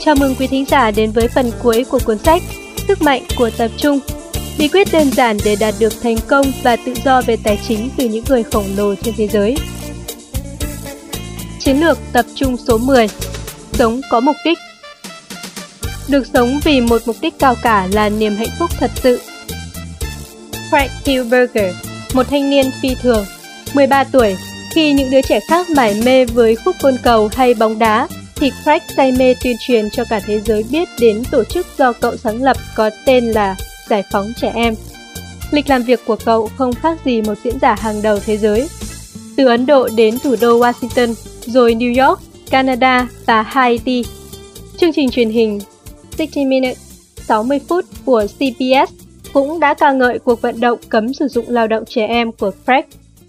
Chào mừng quý thính giả đến với phần cuối của cuốn sách Sức mạnh của tập trung. Bí quyết đơn giản để đạt được thành công và tự do về tài chính từ những người khổng lồ trên thế giới. Chiến lược tập trung số 10. Sống có mục đích. Được sống vì một mục đích cao cả là niềm hạnh phúc thật sự. Craig Kilberger, một thanh niên phi thường, 13 tuổi, khi những đứa trẻ khác mải mê với khúc côn cầu hay bóng đá, thì Craig say mê tuyên truyền cho cả thế giới biết đến tổ chức do cậu sáng lập có tên là Giải phóng trẻ em. Lịch làm việc của cậu không khác gì một diễn giả hàng đầu thế giới. Từ Ấn Độ đến thủ đô Washington, rồi New York, Canada và Haiti. Chương trình truyền hình 60 Minutes, 60 phút của CBS cũng đã ca ngợi cuộc vận động cấm sử dụng lao động trẻ em của Craig.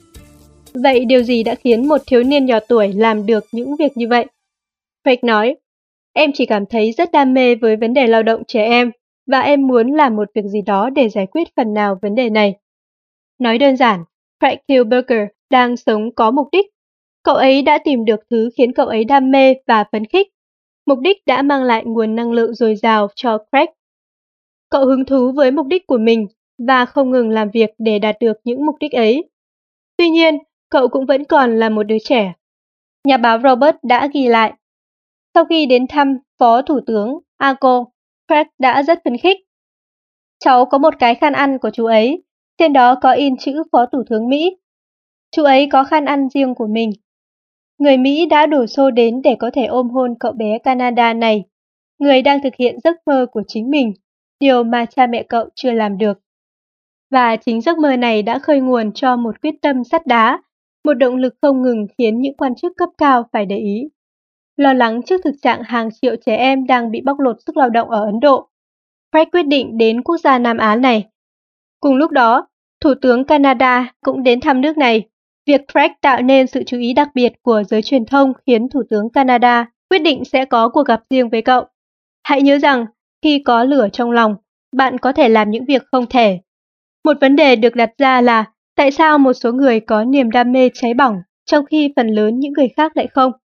Vậy điều gì đã khiến một thiếu niên nhỏ tuổi làm được những việc như vậy? Craig nói, em chỉ cảm thấy rất đam mê với vấn đề lao động trẻ em và em muốn làm một việc gì đó để giải quyết phần nào vấn đề này. Nói đơn giản, Craig Kilberger đang sống có mục đích. Cậu ấy đã tìm được thứ khiến cậu ấy đam mê và phấn khích. Mục đích đã mang lại nguồn năng lượng dồi dào cho Craig. Cậu hứng thú với mục đích của mình và không ngừng làm việc để đạt được những mục đích ấy. Tuy nhiên, cậu cũng vẫn còn là một đứa trẻ. Nhà báo Robert đã ghi lại. Sau khi đến thăm Phó Thủ tướng Ago, Craig đã rất phấn khích. Cháu có một cái khăn ăn của chú ấy, trên đó có in chữ Phó Thủ tướng Mỹ. Chú ấy có khăn ăn riêng của mình. Người Mỹ đã đổ xô đến để có thể ôm hôn cậu bé Canada này, người đang thực hiện giấc mơ của chính mình, điều mà cha mẹ cậu chưa làm được. Và chính giấc mơ này đã khơi nguồn cho một quyết tâm sắt đá, một động lực không ngừng khiến những quan chức cấp cao phải để ý. Lo lắng trước thực trạng hàng triệu trẻ em đang bị bóc lột sức lao động ở Ấn Độ, Craig quyết định đến quốc gia Nam Á này. Cùng lúc đó, Thủ tướng Canada cũng đến thăm nước này. Việc Craig tạo nên sự chú ý đặc biệt của giới truyền thông khiến Thủ tướng Canada quyết định sẽ có cuộc gặp riêng với cậu. Hãy nhớ rằng, khi có lửa trong lòng, bạn có thể làm những việc không thể. Một vấn đề được đặt ra là tại sao một số người có niềm đam mê cháy bỏng, trong khi phần lớn những người khác lại không?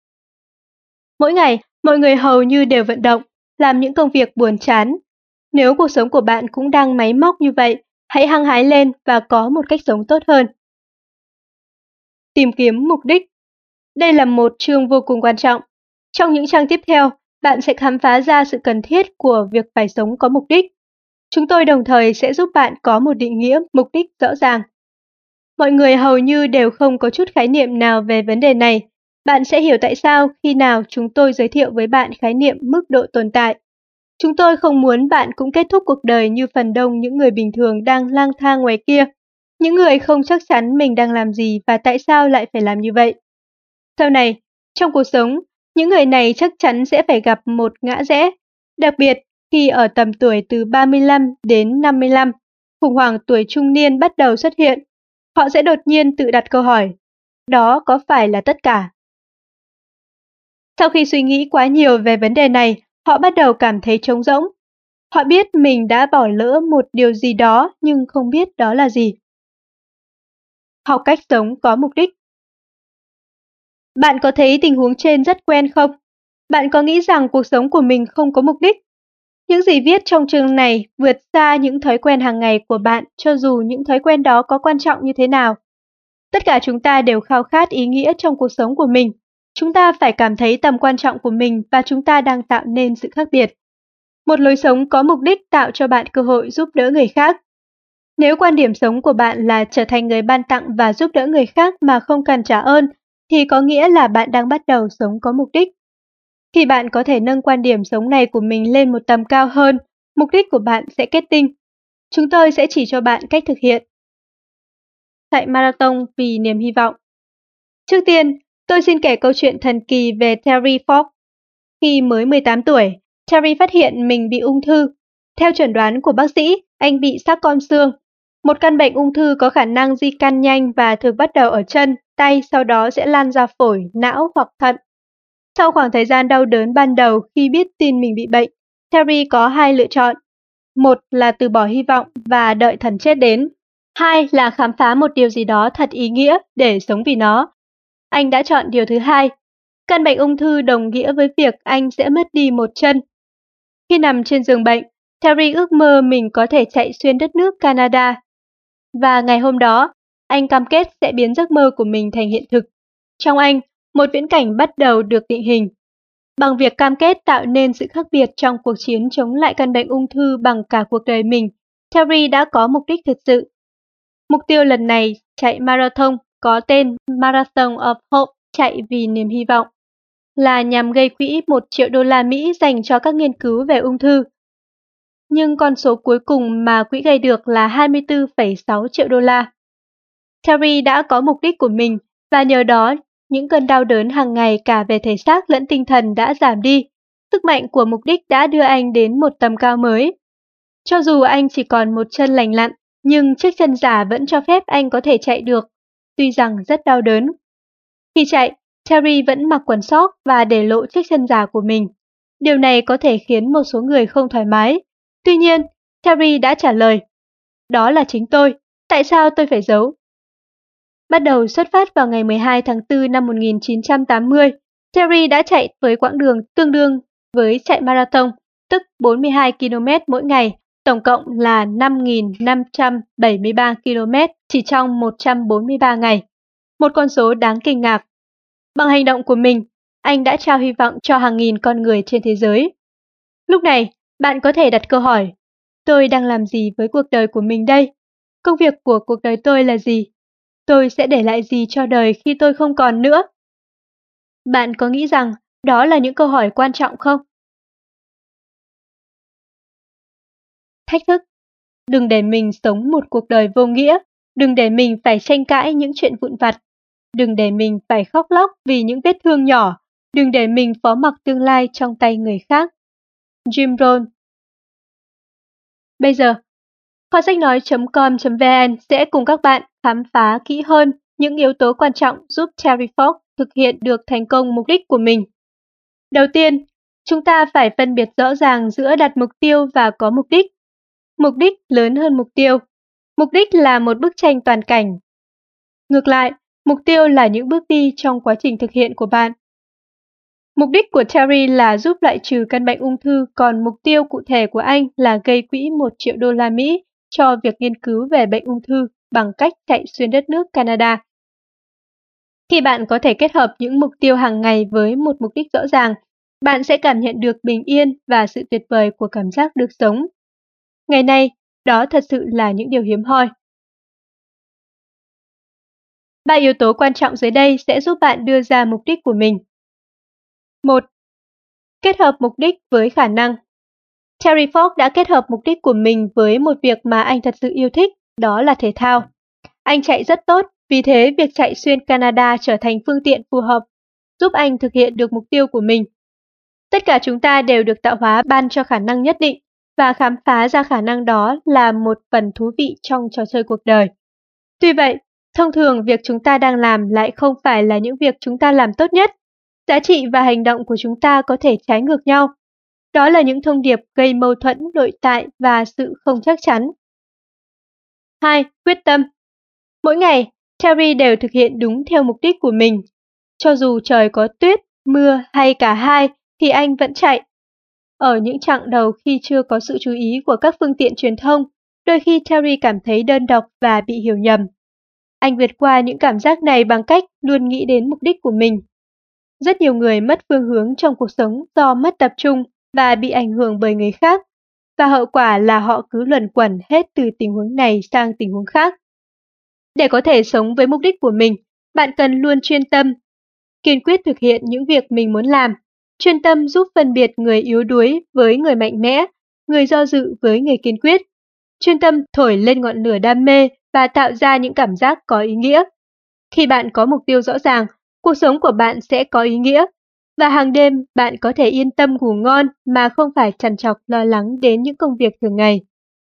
Mỗi ngày, mọi người hầu như đều vận động, làm những công việc buồn chán. Nếu cuộc sống của bạn cũng đang máy móc như vậy, hãy hăng hái lên và có một cách sống tốt hơn. Tìm kiếm mục đích. Đây là một chương vô cùng quan trọng. Trong những trang tiếp theo, bạn sẽ khám phá ra sự cần thiết của việc phải sống có mục đích. Chúng tôi đồng thời sẽ giúp bạn có một định nghĩa mục đích rõ ràng. Mọi người hầu như đều không có chút khái niệm nào về vấn đề này. Bạn sẽ hiểu tại sao khi nào chúng tôi giới thiệu với bạn khái niệm mức độ tồn tại. Chúng tôi không muốn bạn cũng kết thúc cuộc đời như phần đông những người bình thường đang lang thang ngoài kia. Những người không chắc chắn mình đang làm gì và tại sao lại phải làm như vậy. Sau này, trong cuộc sống, những người này chắc chắn sẽ phải gặp một ngã rẽ. Đặc biệt, khi ở tầm tuổi từ 35 đến 55, khủng hoảng tuổi trung niên bắt đầu xuất hiện. Họ sẽ đột nhiên tự đặt câu hỏi, đó có phải là tất cả? Sau khi suy nghĩ quá nhiều về vấn đề này, họ bắt đầu cảm thấy trống rỗng. Họ biết mình đã bỏ lỡ một điều gì đó nhưng không biết đó là gì. Học cách sống có mục đích. Bạn có thấy tình huống trên rất quen không? Bạn có nghĩ rằng cuộc sống của mình không có mục đích? Những gì viết trong chương này vượt xa những thói quen hàng ngày của bạn cho dù những thói quen đó có quan trọng như thế nào. Tất cả chúng ta đều khao khát ý nghĩa trong cuộc sống của mình. Chúng ta phải cảm thấy tầm quan trọng của mình và chúng ta đang tạo nên sự khác biệt. Một lối sống có mục đích tạo cho bạn cơ hội giúp đỡ người khác. Nếu quan điểm sống của bạn là trở thành người ban tặng và giúp đỡ người khác mà không cần trả ơn, thì có nghĩa là bạn đang bắt đầu sống có mục đích. Khi bạn có thể nâng quan điểm sống này của mình lên một tầm cao hơn, mục đích của bạn sẽ kết tinh. Chúng tôi sẽ chỉ cho bạn cách thực hiện. Chạy marathon vì niềm hy vọng. Trước tiên, tôi xin kể câu chuyện thần kỳ về Terry Fox. Khi mới 18 tuổi, Terry phát hiện mình bị ung thư. Theo chẩn đoán của bác sĩ, anh bị sarcom xương. Một căn bệnh ung thư có khả năng di căn nhanh và thường bắt đầu ở chân, tay, sau đó sẽ lan ra phổi, não hoặc thận. Sau khoảng thời gian đau đớn ban đầu khi biết tin mình bị bệnh, Terry có hai lựa chọn. Một là từ bỏ hy vọng và đợi thần chết đến. Hai là khám phá một điều gì đó thật ý nghĩa để sống vì nó. Anh đã chọn điều thứ hai. Căn bệnh ung thư đồng nghĩa với việc anh sẽ mất đi một chân. Khi nằm trên giường bệnh, Terry ước mơ mình có thể chạy xuyên đất nước Canada. Và ngày hôm đó, anh cam kết sẽ biến giấc mơ của mình thành hiện thực. Trong anh, một viễn cảnh bắt đầu được định hình. Bằng việc cam kết tạo nên sự khác biệt trong cuộc chiến chống lại căn bệnh ung thư bằng cả cuộc đời mình, Terry đã có mục đích thực sự. Mục tiêu lần này chạy marathon có tên Marathon of Hope, chạy vì niềm hy vọng, là nhằm gây quỹ 1 triệu đô la Mỹ dành cho các nghiên cứu về ung thư. Nhưng con số cuối cùng mà quỹ gây được là 24,6 triệu đô la. Terry đã có mục đích của mình và nhờ đó những cơn đau đớn hàng ngày cả về thể xác lẫn tinh thần đã giảm đi. Sức mạnh của mục đích đã đưa anh đến một tầm cao mới. Cho dù anh chỉ còn một chân lành lặn, nhưng chiếc chân giả vẫn cho phép anh có thể chạy được, tuy rằng rất đau đớn. Khi chạy, Terry vẫn mặc quần sóc và để lộ chiếc chân giả của mình. Điều này có thể khiến một số người không thoải mái. Tuy nhiên, Terry đã trả lời, đó là chính tôi, tại sao tôi phải giấu? Bắt đầu xuất phát vào ngày 12 tháng 4 năm 1980, Terry đã chạy với quãng đường tương đương với chạy marathon, tức 42 km mỗi ngày, tổng cộng là 5.573 km chỉ trong 143 ngày. Một con số đáng kinh ngạc. Bằng hành động của mình, anh đã trao hy vọng cho hàng nghìn con người trên thế giới. Lúc này, bạn có thể đặt câu hỏi, tôi đang làm gì với cuộc đời của mình đây? Công việc của cuộc đời tôi là gì? Tôi sẽ để lại gì cho đời khi tôi không còn nữa? Bạn có nghĩ rằng đó là những câu hỏi quan trọng không? Thách thức. Đừng để mình sống một cuộc đời vô nghĩa, đừng để mình phải tranh cãi những chuyện vụn vặt, đừng để mình phải khóc lóc vì những vết thương nhỏ, đừng để mình phó mặc tương lai trong tay người khác. Jim Rohn. Bây giờ, kho sách nói.com.vn sẽ cùng các bạn khám phá kỹ hơn những yếu tố quan trọng giúp Terry Fox thực hiện được thành công mục đích của mình. Đầu tiên, chúng ta phải phân biệt rõ ràng giữa đặt mục tiêu và có mục đích. Mục đích lớn hơn mục tiêu. Mục đích là một bức tranh toàn cảnh. Ngược lại, mục tiêu là những bước đi trong quá trình thực hiện của bạn. Mục đích của Terry là giúp loại trừ căn bệnh ung thư, còn mục tiêu cụ thể của anh là gây quỹ 1 triệu đô la Mỹ cho việc nghiên cứu về bệnh ung thư bằng cách chạy xuyên đất nước Canada. Khi bạn có thể kết hợp những mục tiêu hàng ngày với một mục đích rõ ràng, bạn sẽ cảm nhận được bình yên và sự tuyệt vời của cảm giác được sống. Ngày nay, đó thật sự là những điều hiếm hoi. 3 yếu tố quan trọng dưới đây sẽ giúp bạn đưa ra mục đích của mình. 1. Kết hợp mục đích với khả năng. Terry Fox đã kết hợp mục đích của mình với một việc mà anh thật sự yêu thích, đó là thể thao. Anh chạy rất tốt, vì thế việc chạy xuyên Canada trở thành phương tiện phù hợp, giúp anh thực hiện được mục tiêu của mình. Tất cả chúng ta đều được tạo hóa ban cho khả năng nhất định, và khám phá ra khả năng đó là một phần thú vị trong trò chơi cuộc đời. Tuy vậy, thông thường việc chúng ta đang làm lại không phải là những việc chúng ta làm tốt nhất. Giá trị và hành động của chúng ta có thể trái ngược nhau. Đó là những thông điệp gây mâu thuẫn nội tại và sự không chắc chắn. 2. Quyết tâm. Mỗi ngày, Terry đều thực hiện đúng theo mục đích của mình. Cho dù trời có tuyết, mưa hay cả hai thì anh vẫn chạy. Ở những chặng đầu khi chưa có sự chú ý của các phương tiện truyền thông, đôi khi Terry cảm thấy đơn độc và bị hiểu nhầm. Anh vượt qua những cảm giác này bằng cách luôn nghĩ đến mục đích của mình. Rất nhiều người mất phương hướng trong cuộc sống do mất tập trung và bị ảnh hưởng bởi người khác, và hậu quả là họ cứ luẩn quẩn hết từ tình huống này sang tình huống khác. Để có thể sống với mục đích của mình, bạn cần luôn chuyên tâm, kiên quyết thực hiện những việc mình muốn làm. Chuyên tâm giúp phân biệt người yếu đuối với người mạnh mẽ, người do dự với người kiên quyết. Chuyên tâm thổi lên ngọn lửa đam mê và tạo ra những cảm giác có ý nghĩa. Khi bạn có mục tiêu rõ ràng, cuộc sống của bạn sẽ có ý nghĩa, và hàng đêm bạn có thể yên tâm ngủ ngon mà không phải trằn trọc lo lắng đến những công việc thường ngày.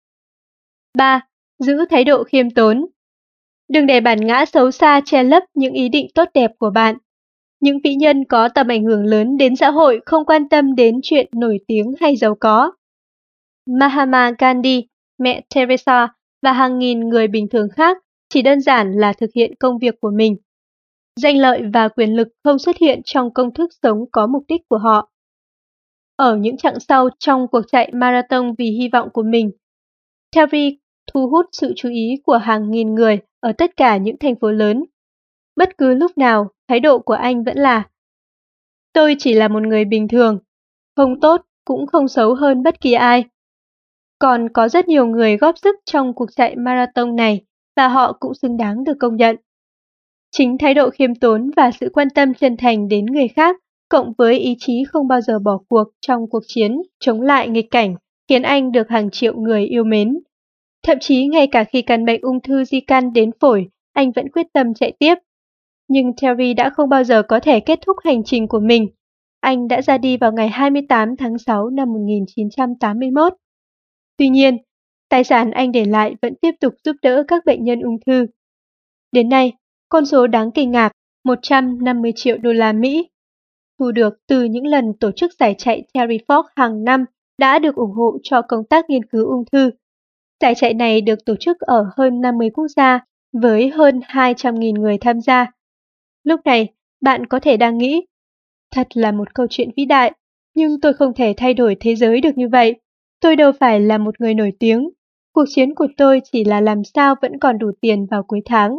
3. Giữ thái độ khiêm tốn. Đừng để bản ngã xấu xa che lấp những ý định tốt đẹp của bạn. Những vĩ nhân có tầm ảnh hưởng lớn đến xã hội không quan tâm đến chuyện nổi tiếng hay giàu có. Mahatma Gandhi, mẹ Teresa và hàng nghìn người bình thường khác chỉ đơn giản là thực hiện công việc của mình. Danh lợi và quyền lực không xuất hiện trong công thức sống có mục đích của họ. Ở những chặng sau trong cuộc chạy marathon vì hy vọng của mình, Terry thu hút sự chú ý của hàng nghìn người ở tất cả những thành phố lớn. Bất cứ lúc nào, thái độ của anh vẫn là: tôi chỉ là một người bình thường, không tốt cũng không xấu hơn bất kỳ ai. Còn có rất nhiều người góp sức trong cuộc chạy marathon này và họ cũng xứng đáng được công nhận. Chính thái độ khiêm tốn và sự quan tâm chân thành đến người khác, cộng với ý chí không bao giờ bỏ cuộc trong cuộc chiến chống lại nghịch cảnh, khiến anh được hàng triệu người yêu mến. Thậm chí ngay cả khi căn bệnh ung thư di căn đến phổi, anh vẫn quyết tâm chạy tiếp. Nhưng Terry đã không bao giờ có thể kết thúc hành trình của mình. Anh đã ra đi vào ngày 28 tháng 6 năm 1981. Tuy nhiên, tài sản anh để lại vẫn tiếp tục giúp đỡ các bệnh nhân ung thư. Đến nay, con số đáng kinh ngạc 150 triệu đô la Mỹ thu được từ những lần tổ chức giải chạy Terry Fox hàng năm đã được ủng hộ cho công tác nghiên cứu ung thư. Giải chạy này được tổ chức ở hơn 50 quốc gia với hơn 200.000 người tham gia. Lúc này, bạn có thể đang nghĩ, thật là một câu chuyện vĩ đại, nhưng tôi không thể thay đổi thế giới được như vậy. Tôi đâu phải là một người nổi tiếng. Cuộc chiến của tôi chỉ là làm sao vẫn còn đủ tiền vào cuối tháng.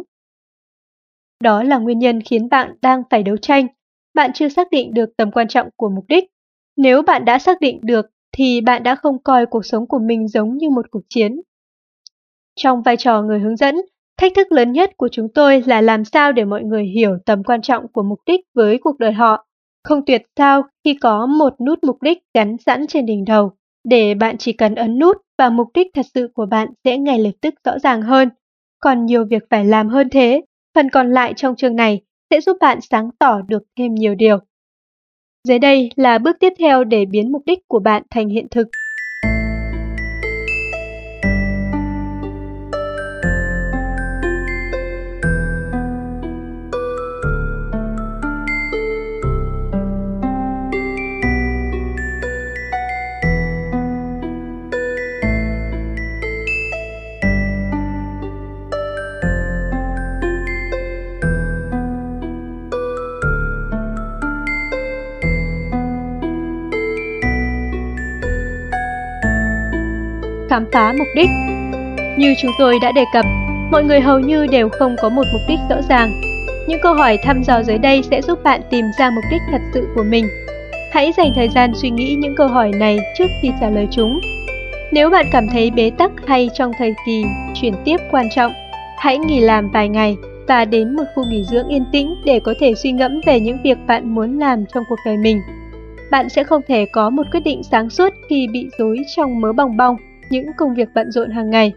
Đó là nguyên nhân khiến bạn đang phải đấu tranh. Bạn chưa xác định được tầm quan trọng của mục đích. Nếu bạn đã xác định được, thì bạn đã không coi cuộc sống của mình giống như một cuộc chiến. Trong vai trò người hướng dẫn, thách thức lớn nhất của chúng tôi là làm sao để mọi người hiểu tầm quan trọng của mục đích với cuộc đời họ. Không tuyệt sao khi có một nút mục đích gắn sẵn trên đỉnh đầu, để bạn chỉ cần ấn nút và mục đích thật sự của bạn sẽ ngay lập tức rõ ràng hơn. Còn nhiều việc phải làm hơn thế, phần còn lại trong chương này sẽ giúp bạn sáng tỏ được thêm nhiều điều. Dưới đây là bước tiếp theo để biến mục đích của bạn thành hiện thực. Khám phá mục đích. Như chúng tôi đã đề cập, mọi người hầu như đều không có một mục đích rõ ràng. Những câu hỏi thăm dò dưới đây sẽ giúp bạn tìm ra mục đích thật sự của mình. Hãy dành thời gian suy nghĩ những câu hỏi này trước khi trả lời chúng. Nếu bạn cảm thấy bế tắc hay trong thời kỳ chuyển tiếp quan trọng, hãy nghỉ làm vài ngày và đến một khu nghỉ dưỡng yên tĩnh để có thể suy ngẫm về những việc bạn muốn làm trong cuộc đời mình. Bạn sẽ không thể có một quyết định sáng suốt khi bị rối trong mớ bòng bong những công việc bận rộn hàng ngày.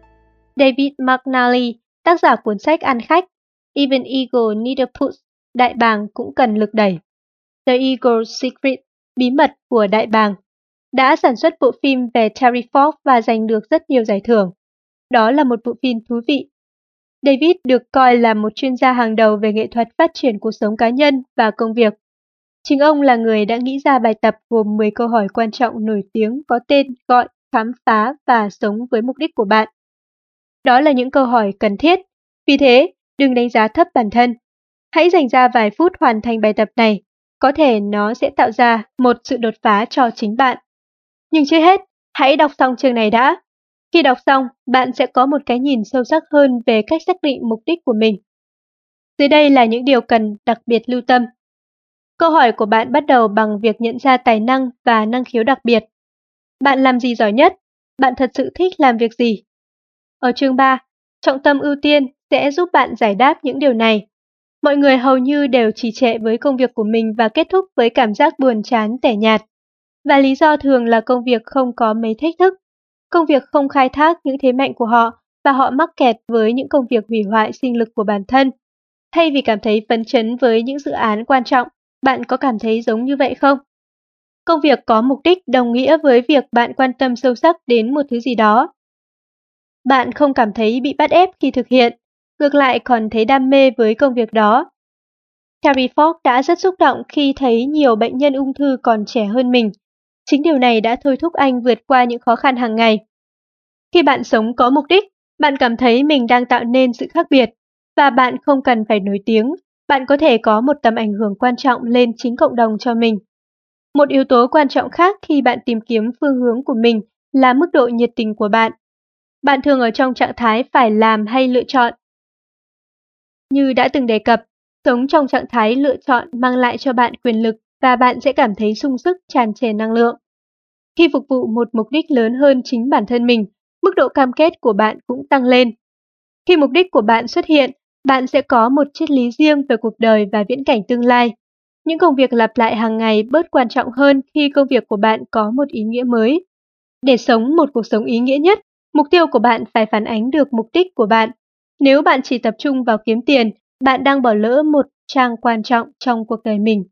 David McNally, tác giả cuốn sách Ăn khách Even Eagle Need a Push, Đại bàng cũng cần lực đẩy. The Eagle's Secret, bí mật của đại bàng, đã sản xuất bộ phim về Terry Fox và giành được rất nhiều giải thưởng. Đó là một bộ phim thú vị. David được coi là một chuyên gia hàng đầu về nghệ thuật phát triển cuộc sống cá nhân và công việc. Chính ông là người đã nghĩ ra bài tập gồm 10 câu hỏi quan trọng nổi tiếng có tên gọi khám phá và sống với mục đích của bạn. Đó là những câu hỏi cần thiết, vì thế đừng đánh giá thấp bản thân. Hãy dành ra vài phút hoàn thành bài tập này, có thể nó sẽ tạo ra một sự đột phá cho chính bạn. Nhưng trước hết, hãy đọc xong chương này đã. Khi đọc xong, bạn sẽ có một cái nhìn sâu sắc hơn về cách xác định mục đích của mình. Dưới đây là những điều cần đặc biệt lưu tâm. Câu hỏi của bạn bắt đầu bằng việc nhận ra tài năng và năng khiếu đặc biệt. Bạn làm gì giỏi nhất? Bạn thật sự thích làm việc gì? Ở chương 3, trọng tâm ưu tiên sẽ giúp bạn giải đáp những điều này. Mọi người hầu như đều trì trệ với công việc của mình và kết thúc với cảm giác buồn chán tẻ nhạt. Và lý do thường là công việc không có mấy thách thức. Công việc không khai thác những thế mạnh của họ và họ mắc kẹt với những công việc hủy hoại sinh lực của bản thân. Thay vì cảm thấy phấn chấn với những dự án quan trọng, bạn có cảm thấy giống như vậy không? Công việc có mục đích đồng nghĩa với việc bạn quan tâm sâu sắc đến một thứ gì đó. Bạn không cảm thấy bị bắt ép khi thực hiện, ngược lại còn thấy đam mê với công việc đó. Terry Fox đã rất xúc động khi thấy nhiều bệnh nhân ung thư còn trẻ hơn mình. Chính điều này đã thôi thúc anh vượt qua những khó khăn hàng ngày. Khi bạn sống có mục đích, bạn cảm thấy mình đang tạo nên sự khác biệt, và bạn không cần phải nổi tiếng, bạn có thể có một tầm ảnh hưởng quan trọng lên chính cộng đồng cho mình. Một yếu tố quan trọng khác khi bạn tìm kiếm phương hướng của mình là mức độ nhiệt tình của bạn. Bạn thường ở trong trạng thái phải làm hay lựa chọn. Như đã từng đề cập, sống trong trạng thái lựa chọn mang lại cho bạn quyền lực và bạn sẽ cảm thấy sung sức, tràn trề năng lượng. Khi phục vụ một mục đích lớn hơn chính bản thân mình, mức độ cam kết của bạn cũng tăng lên. Khi mục đích của bạn xuất hiện, bạn sẽ có một triết lý riêng về cuộc đời và viễn cảnh tương lai. Những công việc lặp lại hàng ngày bớt quan trọng hơn khi công việc của bạn có một ý nghĩa mới. Để sống một cuộc sống ý nghĩa nhất, mục tiêu của bạn phải phản ánh được mục đích của bạn. Nếu bạn chỉ tập trung vào kiếm tiền, bạn đang bỏ lỡ một trang quan trọng trong cuộc đời mình.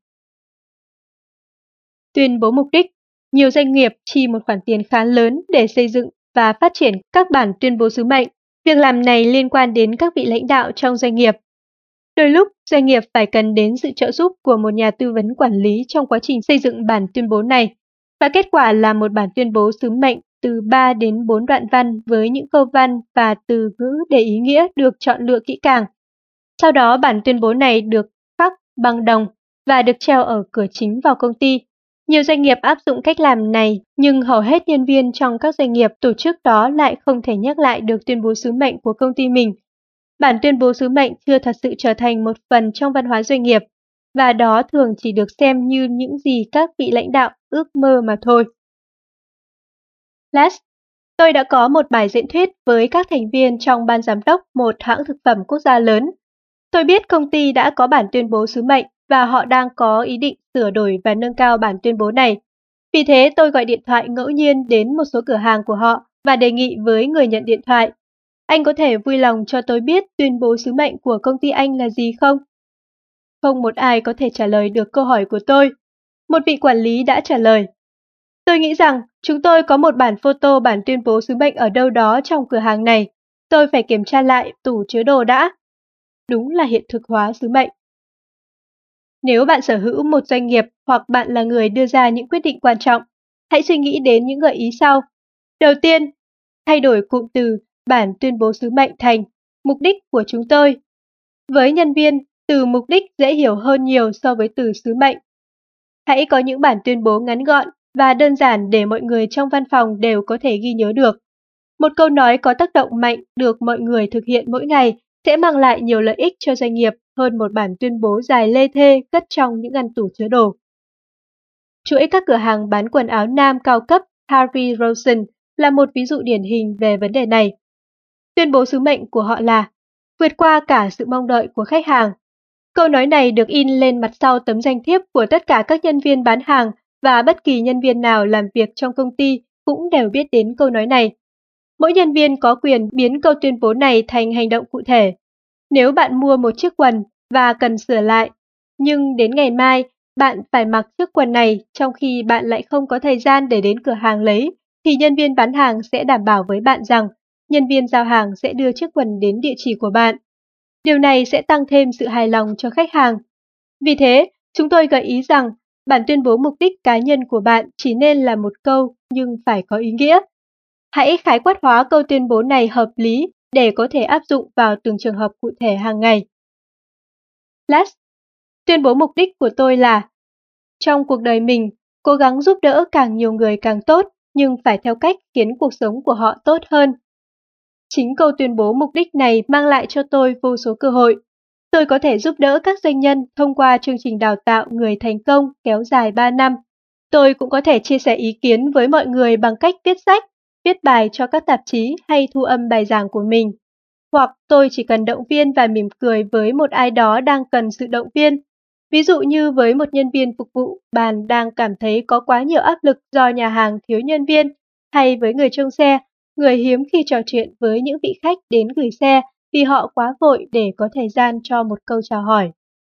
Tuyên bố mục đích. Nhiều doanh nghiệp chi một khoản tiền khá lớn để xây dựng và phát triển các bản tuyên bố sứ mệnh. Việc làm này liên quan đến các vị lãnh đạo trong doanh nghiệp. Đôi lúc, doanh nghiệp phải cần đến sự trợ giúp của một nhà tư vấn quản lý trong quá trình xây dựng bản tuyên bố này. Và kết quả là một bản tuyên bố sứ mệnh từ 3 đến 4 đoạn văn với những câu văn và từ ngữ đầy ý nghĩa được chọn lựa kỹ càng. Sau đó bản tuyên bố này được khắc bằng đồng và được treo ở cửa chính vào công ty. Nhiều doanh nghiệp áp dụng cách làm này, nhưng hầu hết nhân viên trong các doanh nghiệp tổ chức đó lại không thể nhắc lại được tuyên bố sứ mệnh của công ty mình. Bản tuyên bố sứ mệnh chưa thật sự trở thành một phần trong văn hóa doanh nghiệp, và đó thường chỉ được xem như những gì các vị lãnh đạo ước mơ mà thôi. Last, tôi đã có một bài diễn thuyết với các thành viên trong ban giám đốc một hãng thực phẩm quốc gia lớn. Tôi biết công ty đã có bản tuyên bố sứ mệnh và họ đang có ý định sửa đổi và nâng cao bản tuyên bố này. Vì thế tôi gọi điện thoại ngẫu nhiên đến một số cửa hàng của họ và đề nghị với người nhận điện thoại: "Anh có thể vui lòng cho tôi biết tuyên bố sứ mệnh của công ty anh là gì không?" Không một ai có thể trả lời được câu hỏi của tôi. Một vị quản lý đã trả lời: "Tôi nghĩ rằng chúng tôi có một bản photo bản tuyên bố sứ mệnh ở đâu đó trong cửa hàng này. Tôi phải kiểm tra lại tủ chứa đồ đã." Đúng là hiện thực hóa sứ mệnh. Nếu bạn sở hữu một doanh nghiệp hoặc bạn là người đưa ra những quyết định quan trọng, hãy suy nghĩ đến những gợi ý sau. Đầu tiên, thay đổi cụm từ bản tuyên bố sứ mệnh thành mục đích của chúng tôi. Với nhân viên, từ mục đích dễ hiểu hơn nhiều so với từ sứ mệnh. Hãy có những bản tuyên bố ngắn gọn và đơn giản để mọi người trong văn phòng đều có thể ghi nhớ được. Một câu nói có tác động mạnh được mọi người thực hiện mỗi ngày sẽ mang lại nhiều lợi ích cho doanh nghiệp hơn một bản tuyên bố dài lê thê cất trong những ngăn tủ chứa đồ. Chuỗi các cửa hàng bán quần áo nam cao cấp Harvey Rosen là một ví dụ điển hình về vấn đề này. Tuyên bố sứ mệnh của họ là vượt qua cả sự mong đợi của khách hàng. Câu nói này được in lên mặt sau tấm danh thiếp của tất cả các nhân viên bán hàng và bất kỳ nhân viên nào làm việc trong công ty cũng đều biết đến câu nói này. Mỗi nhân viên có quyền biến câu tuyên bố này thành hành động cụ thể. Nếu bạn mua một chiếc quần và cần sửa lại, nhưng đến ngày mai bạn phải mặc chiếc quần này trong khi bạn lại không có thời gian để đến cửa hàng lấy, thì nhân viên bán hàng sẽ đảm bảo với bạn rằng nhân viên giao hàng sẽ đưa chiếc quần đến địa chỉ của bạn. Điều này sẽ tăng thêm sự hài lòng cho khách hàng. Vì thế, chúng tôi gợi ý rằng bản tuyên bố mục đích cá nhân của bạn chỉ nên là một câu nhưng phải có ý nghĩa. Hãy khái quát hóa câu tuyên bố này hợp lý để có thể áp dụng vào từng trường hợp cụ thể hàng ngày. Last, tuyên bố mục đích của tôi là trong cuộc đời mình, cố gắng giúp đỡ càng nhiều người càng tốt, nhưng phải theo cách khiến cuộc sống của họ tốt hơn. Chính câu tuyên bố mục đích này mang lại cho tôi vô số cơ hội. Tôi có thể giúp đỡ các doanh nhân thông qua chương trình đào tạo người thành công kéo dài 3 năm. Tôi cũng có thể chia sẻ ý kiến với mọi người bằng cách viết sách, viết bài cho các tạp chí hay thu âm bài giảng của mình. Hoặc tôi chỉ cần động viên và mỉm cười với một ai đó đang cần sự động viên. Ví dụ như với một nhân viên phục vụ, bạn đang cảm thấy có quá nhiều áp lực do nhà hàng thiếu nhân viên, hay với người trông xe, người hiếm khi trò chuyện với những vị khách đến gửi xe vì họ quá vội để có thời gian cho một câu chào hỏi.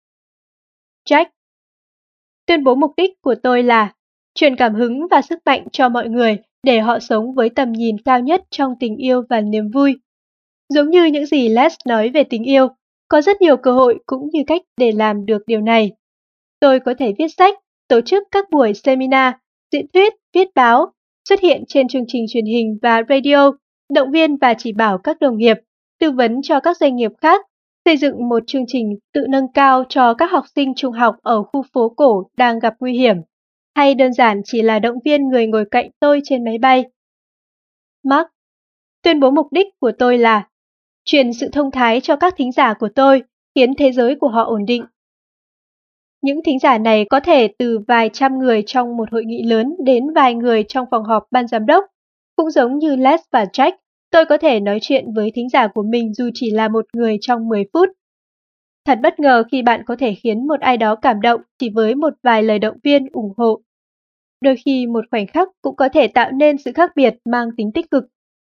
Jack, tuyên bố mục đích của tôi là truyền cảm hứng và sức mạnh cho mọi người để họ sống với tầm nhìn cao nhất trong tình yêu và niềm vui. Giống như những gì Les nói về tình yêu, có rất nhiều cơ hội cũng như cách để làm được điều này. Tôi có thể viết sách, tổ chức các buổi seminar, diễn thuyết, viết báo, xuất hiện trên chương trình truyền hình và radio, động viên và chỉ bảo các đồng nghiệp, tư vấn cho các doanh nghiệp khác, xây dựng một chương trình tự nâng cao cho các học sinh trung học ở khu phố cổ đang gặp nguy hiểm. hay đơn giản chỉ là động viên người ngồi cạnh tôi trên máy bay. Mark, tuyên bố mục đích của tôi là truyền sự thông thái cho các thính giả của tôi, khiến thế giới của họ ổn định. Những thính giả này có thể từ vài trăm người trong một hội nghị lớn đến vài người trong phòng họp ban giám đốc. Cũng giống như Les và Jack, tôi có thể nói chuyện với thính giả của mình dù chỉ là một người trong 10 phút. Thật bất ngờ khi bạn có thể khiến một ai đó cảm động chỉ với một vài lời động viên ủng hộ. Đôi khi một khoảnh khắc cũng có thể tạo nên sự khác biệt mang tính tích cực.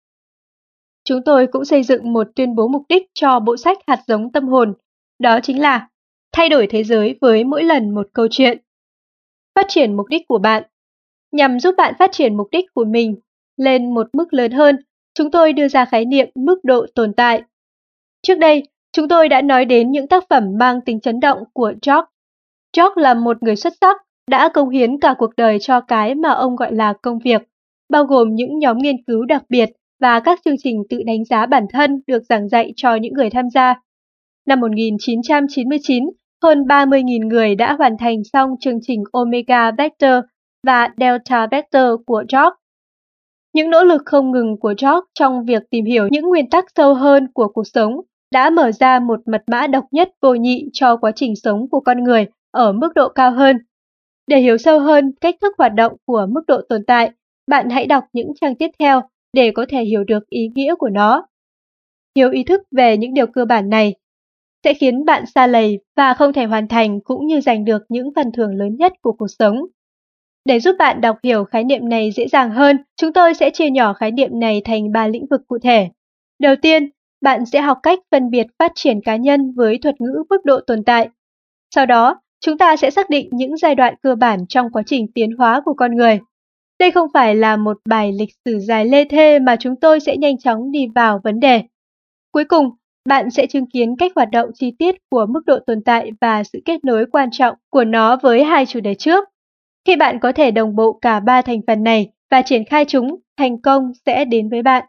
Chúng tôi cũng xây dựng một tuyên bố mục đích cho bộ sách Hạt giống tâm hồn, đó chính là thay đổi thế giới với mỗi lần một câu chuyện. Phát triển mục đích của bạn. Nhằm giúp bạn phát triển mục đích của mình lên một mức lớn hơn, chúng tôi đưa ra khái niệm mức độ tồn tại. Trước đây, chúng tôi đã nói đến những tác phẩm mang tính chấn động của George. George là một người xuất sắc, đã cống hiến cả cuộc đời cho cái mà ông gọi là công việc, bao gồm những nhóm nghiên cứu đặc biệt và các chương trình tự đánh giá bản thân được giảng dạy cho những người tham gia. Năm 1999, hơn 30.000 người đã hoàn thành xong chương trình Omega Vector và Delta Vector của George. Những nỗ lực không ngừng của George trong việc tìm hiểu những nguyên tắc sâu hơn của cuộc sống đã mở ra một mật mã độc nhất vô nhị cho quá trình sống của con người ở mức độ cao hơn. Để hiểu sâu hơn cách thức hoạt động của mức độ tồn tại, bạn hãy đọc những trang tiếp theo để có thể hiểu được ý nghĩa của nó. Thiếu ý thức về những điều cơ bản này sẽ khiến bạn sa lầy và không thể hoàn thành cũng như giành được những phần thưởng lớn nhất của cuộc sống. Để giúp bạn đọc hiểu khái niệm này dễ dàng hơn, chúng tôi sẽ chia nhỏ khái niệm này thành 3 lĩnh vực cụ thể. Đầu tiên, bạn sẽ học cách phân biệt phát triển cá nhân với thuật ngữ mức độ tồn tại. Sau đó, chúng ta sẽ xác định những giai đoạn cơ bản trong quá trình tiến hóa của con người. Đây không phải là một bài lịch sử dài lê thê mà chúng tôi sẽ nhanh chóng đi vào vấn đề. Cuối cùng, bạn sẽ chứng kiến cách hoạt động chi tiết của mức độ tồn tại và sự kết nối quan trọng của nó với hai chủ đề trước. Khi bạn có thể đồng bộ cả 3 thành phần này và triển khai chúng, thành công sẽ đến với bạn.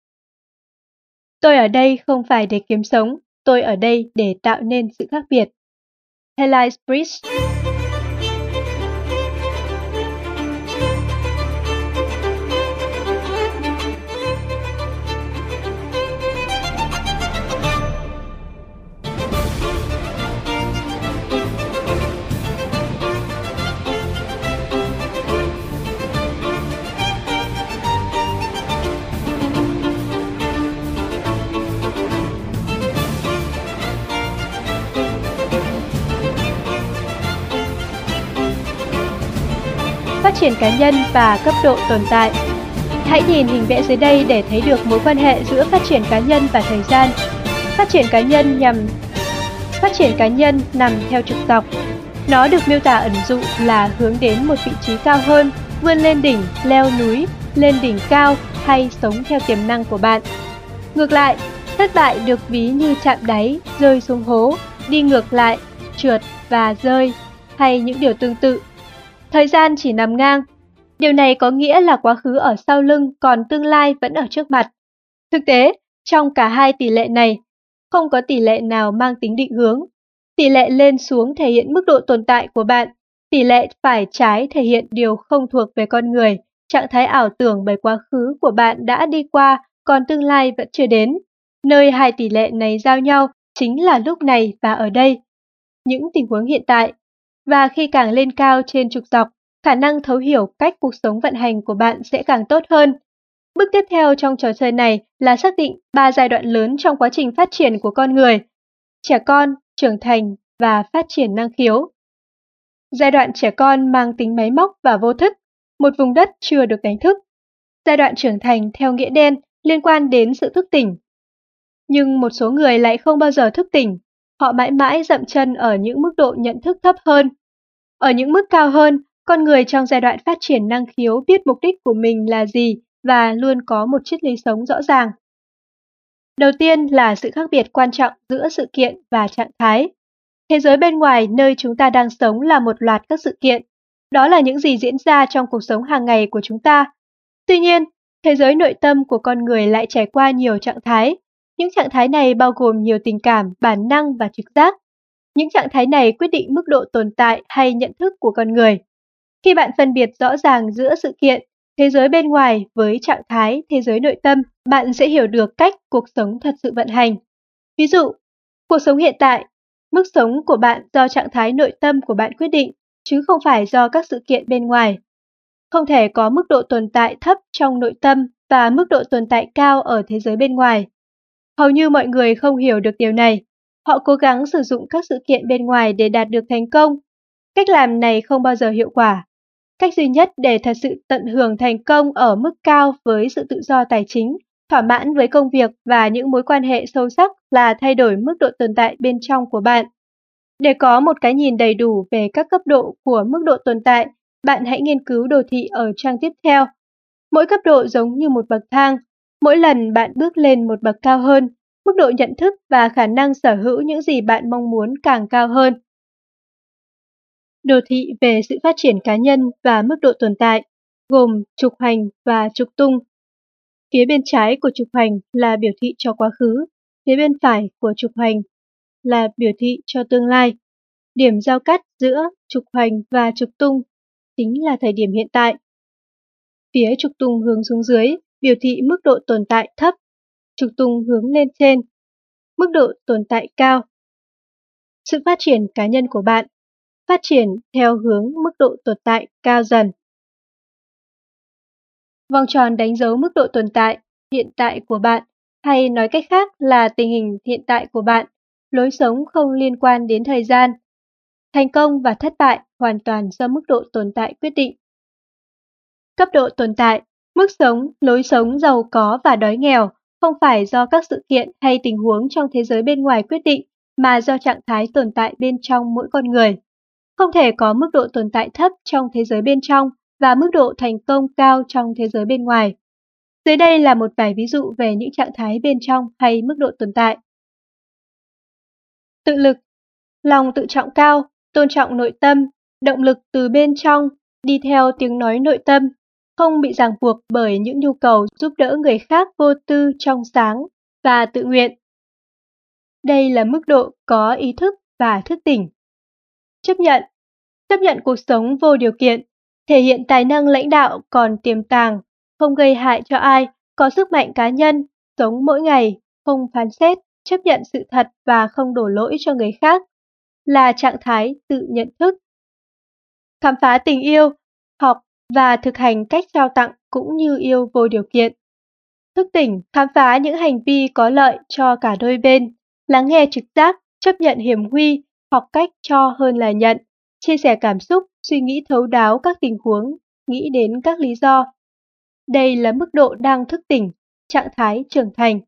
Tôi ở đây không phải để kiếm sống, tôi ở đây để tạo nên sự khác biệt. Heli Bridge. Phát triển cá nhân và cấp độ tồn tại. Hãy nhìn hình vẽ dưới đây để thấy được mối quan hệ giữa phát triển cá nhân và thời gian. Phát triển cá nhân nằm theo trục dọc. Nó được miêu tả ẩn dụ là hướng đến một vị trí cao hơn, vươn lên đỉnh, leo núi, lên đỉnh cao hay sống theo tiềm năng của bạn. Ngược lại, thất bại được ví như chạm đáy, rơi xuống hố, đi ngược lại, trượt và rơi hay những điều tương tự. Thời gian chỉ nằm ngang. Điều này có nghĩa là quá khứ ở sau lưng còn tương lai vẫn ở trước mặt. Thực tế, trong cả hai tỷ lệ này, không có tỷ lệ nào mang tính định hướng. Tỷ lệ lên xuống thể hiện mức độ tồn tại của bạn. Tỷ lệ phải trái thể hiện điều không thuộc về con người, trạng thái ảo tưởng bởi quá khứ của bạn đã đi qua, còn tương lai vẫn chưa đến. Nơi hai tỷ lệ này giao nhau chính là lúc này và ở đây. Những tình huống hiện tại. Và khi càng lên cao trên trục dọc, khả năng thấu hiểu cách cuộc sống vận hành của bạn sẽ càng tốt hơn. Bước tiếp theo trong trò chơi này là xác định 3 giai đoạn lớn trong quá trình phát triển của con người: trẻ con, trưởng thành và phát triển năng khiếu. Giai đoạn trẻ con mang tính máy móc và vô thức, một vùng đất chưa được đánh thức. Giai đoạn trưởng thành theo nghĩa đen liên quan đến sự thức tỉnh. Nhưng một số người lại không bao giờ thức tỉnh, họ mãi mãi dậm chân ở những mức độ nhận thức thấp hơn. Ở những mức cao hơn, con người trong giai đoạn phát triển năng khiếu biết mục đích của mình là gì và luôn có một triết lý sống rõ ràng. Đầu tiên là sự khác biệt quan trọng giữa sự kiện và trạng thái. Thế giới bên ngoài nơi chúng ta đang sống là một loạt các sự kiện. Đó là những gì diễn ra trong cuộc sống hàng ngày của chúng ta. Tuy nhiên, thế giới nội tâm của con người lại trải qua nhiều trạng thái. Những trạng thái này bao gồm nhiều tình cảm, bản năng và trực giác. Những trạng thái này quyết định mức độ tồn tại hay nhận thức của con người. Khi bạn phân biệt rõ ràng giữa sự kiện, thế giới bên ngoài với trạng thái thế giới nội tâm, bạn sẽ hiểu được cách cuộc sống thật sự vận hành. Ví dụ, cuộc sống hiện tại, mức sống của bạn do trạng thái nội tâm của bạn quyết định, chứ không phải do các sự kiện bên ngoài. Không thể có mức độ tồn tại thấp trong nội tâm và mức độ tồn tại cao ở thế giới bên ngoài. Hầu như mọi người không hiểu được điều này. Họ cố gắng sử dụng các sự kiện bên ngoài để đạt được thành công. Cách làm này không bao giờ hiệu quả. Cách duy nhất để thật sự tận hưởng thành công ở mức cao với sự tự do tài chính, thỏa mãn với công việc và những mối quan hệ sâu sắc là thay đổi mức độ tồn tại bên trong của bạn. Để có một cái nhìn đầy đủ về các cấp độ của mức độ tồn tại, bạn hãy nghiên cứu đồ thị ở trang tiếp theo. Mỗi cấp độ giống như một bậc thang. Mỗi lần bạn bước lên một bậc cao hơn, mức độ nhận thức và khả năng sở hữu những gì bạn mong muốn càng cao hơn. Đồ thị về sự phát triển cá nhân và mức độ tồn tại, gồm trục hành và trục tung. Phía bên trái của trục hành là biểu thị cho quá khứ, phía bên phải của trục hành là biểu thị cho tương lai. Điểm giao cắt giữa trục hành và trục tung chính là thời điểm hiện tại. Phía trục tung hướng xuống dưới, biểu thị mức độ tồn tại thấp, trục tung hướng lên trên, mức độ tồn tại cao. Sự phát triển cá nhân của bạn phát triển theo hướng mức độ tồn tại cao dần. Vòng tròn đánh dấu mức độ tồn tại hiện tại của bạn, hay nói cách khác là tình hình hiện tại của bạn, lối sống không liên quan đến thời gian. Thành công và thất bại hoàn toàn do mức độ tồn tại quyết định. Cấp độ tồn tại, mức sống, lối sống giàu có và đói nghèo không phải do các sự kiện hay tình huống trong thế giới bên ngoài quyết định, mà do trạng thái tồn tại bên trong mỗi con người. Không thể có mức độ tồn tại thấp trong thế giới bên trong và mức độ thành công cao trong thế giới bên ngoài. Dưới đây là một vài ví dụ về những trạng thái bên trong hay mức độ tồn tại. Tự lực, lòng tự trọng cao, tôn trọng nội tâm, động lực từ bên trong, đi theo tiếng nói nội tâm, không bị ràng buộc bởi những nhu cầu giúp đỡ người khác vô tư, trong sáng và tự nguyện. Đây là mức độ có ý thức và thức tỉnh. Chấp nhận cuộc sống vô điều kiện, thể hiện tài năng lãnh đạo còn tiềm tàng, không gây hại cho ai, có sức mạnh cá nhân, sống mỗi ngày, không phán xét, chấp nhận sự thật và không đổ lỗi cho người khác, là trạng thái tự nhận thức. Khám phá tình yêu, học và thực hành cách trao tặng cũng như yêu vô điều kiện. Thức tỉnh, khám phá những hành vi có lợi cho cả đôi bên, lắng nghe trực giác, chấp nhận hiểm nguy, học cách cho hơn là nhận, chia sẻ cảm xúc, suy nghĩ thấu đáo các tình huống, nghĩ đến các lý do. Đây là mức độ đang thức tỉnh, trạng thái trưởng thành.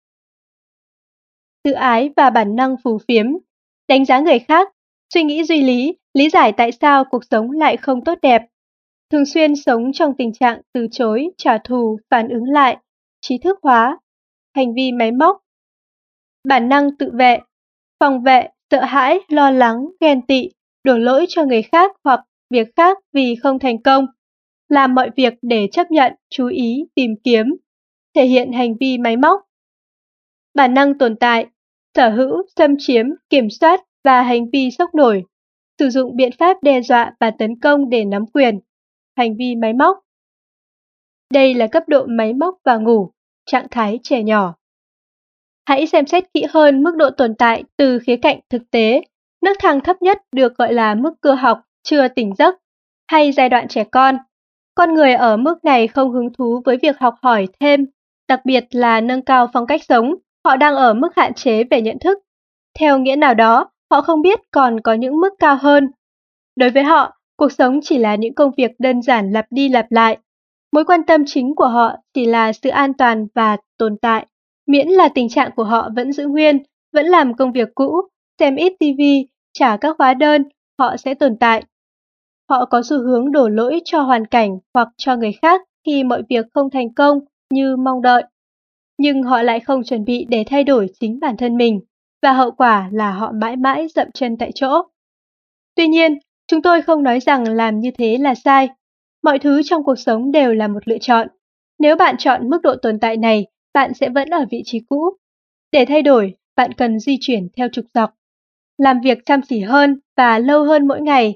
Tự ái và bản năng phù phiếm, đánh giá người khác, suy nghĩ duy lý giải tại sao cuộc sống lại không tốt đẹp. Thường xuyên sống trong tình trạng từ chối, trả thù, phản ứng lại, trí thức hóa, hành vi máy móc. Bản năng tự vệ, phòng vệ, sợ hãi, lo lắng, ghen tị, đổ lỗi cho người khác hoặc việc khác vì không thành công, làm mọi việc để chấp nhận, chú ý, tìm kiếm, thể hiện hành vi máy móc. Bản năng tồn tại, sở hữu, xâm chiếm, kiểm soát và hành vi sốc nổi, sử dụng biện pháp đe dọa và tấn công để nắm quyền, hành vi máy móc. Đây là cấp độ máy móc và ngủ, trạng thái trẻ nhỏ. Hãy xem xét kỹ hơn mức độ tồn tại từ khía cạnh thực tế. Nấc thang thấp nhất được gọi là mức cơ học, chưa tỉnh giấc, hay giai đoạn trẻ con. Con người ở mức này không hứng thú với việc học hỏi thêm, đặc biệt là nâng cao phong cách sống. Họ đang ở mức hạn chế về nhận thức. Theo nghĩa nào đó, họ không biết còn có những mức cao hơn. Đối với họ, cuộc sống chỉ là những công việc đơn giản lặp đi lặp lại. Mối quan tâm chính của họ chỉ là sự an toàn và tồn tại. Miễn là tình trạng của họ vẫn giữ nguyên, vẫn làm công việc cũ, xem ít TV, trả các hóa đơn, họ sẽ tồn tại. Họ có xu hướng đổ lỗi cho hoàn cảnh hoặc cho người khác khi mọi việc không thành công như mong đợi. Nhưng họ lại không chuẩn bị để thay đổi chính bản thân mình, và hậu quả là họ mãi mãi dậm chân tại chỗ. Tuy nhiên, chúng tôi không nói rằng làm như thế là sai. Mọi thứ trong cuộc sống đều là một lựa chọn. Nếu bạn chọn mức độ tồn tại này, bạn sẽ vẫn ở vị trí cũ. Để thay đổi, bạn cần di chuyển theo trục dọc. Làm việc chăm chỉ hơn và lâu hơn mỗi ngày.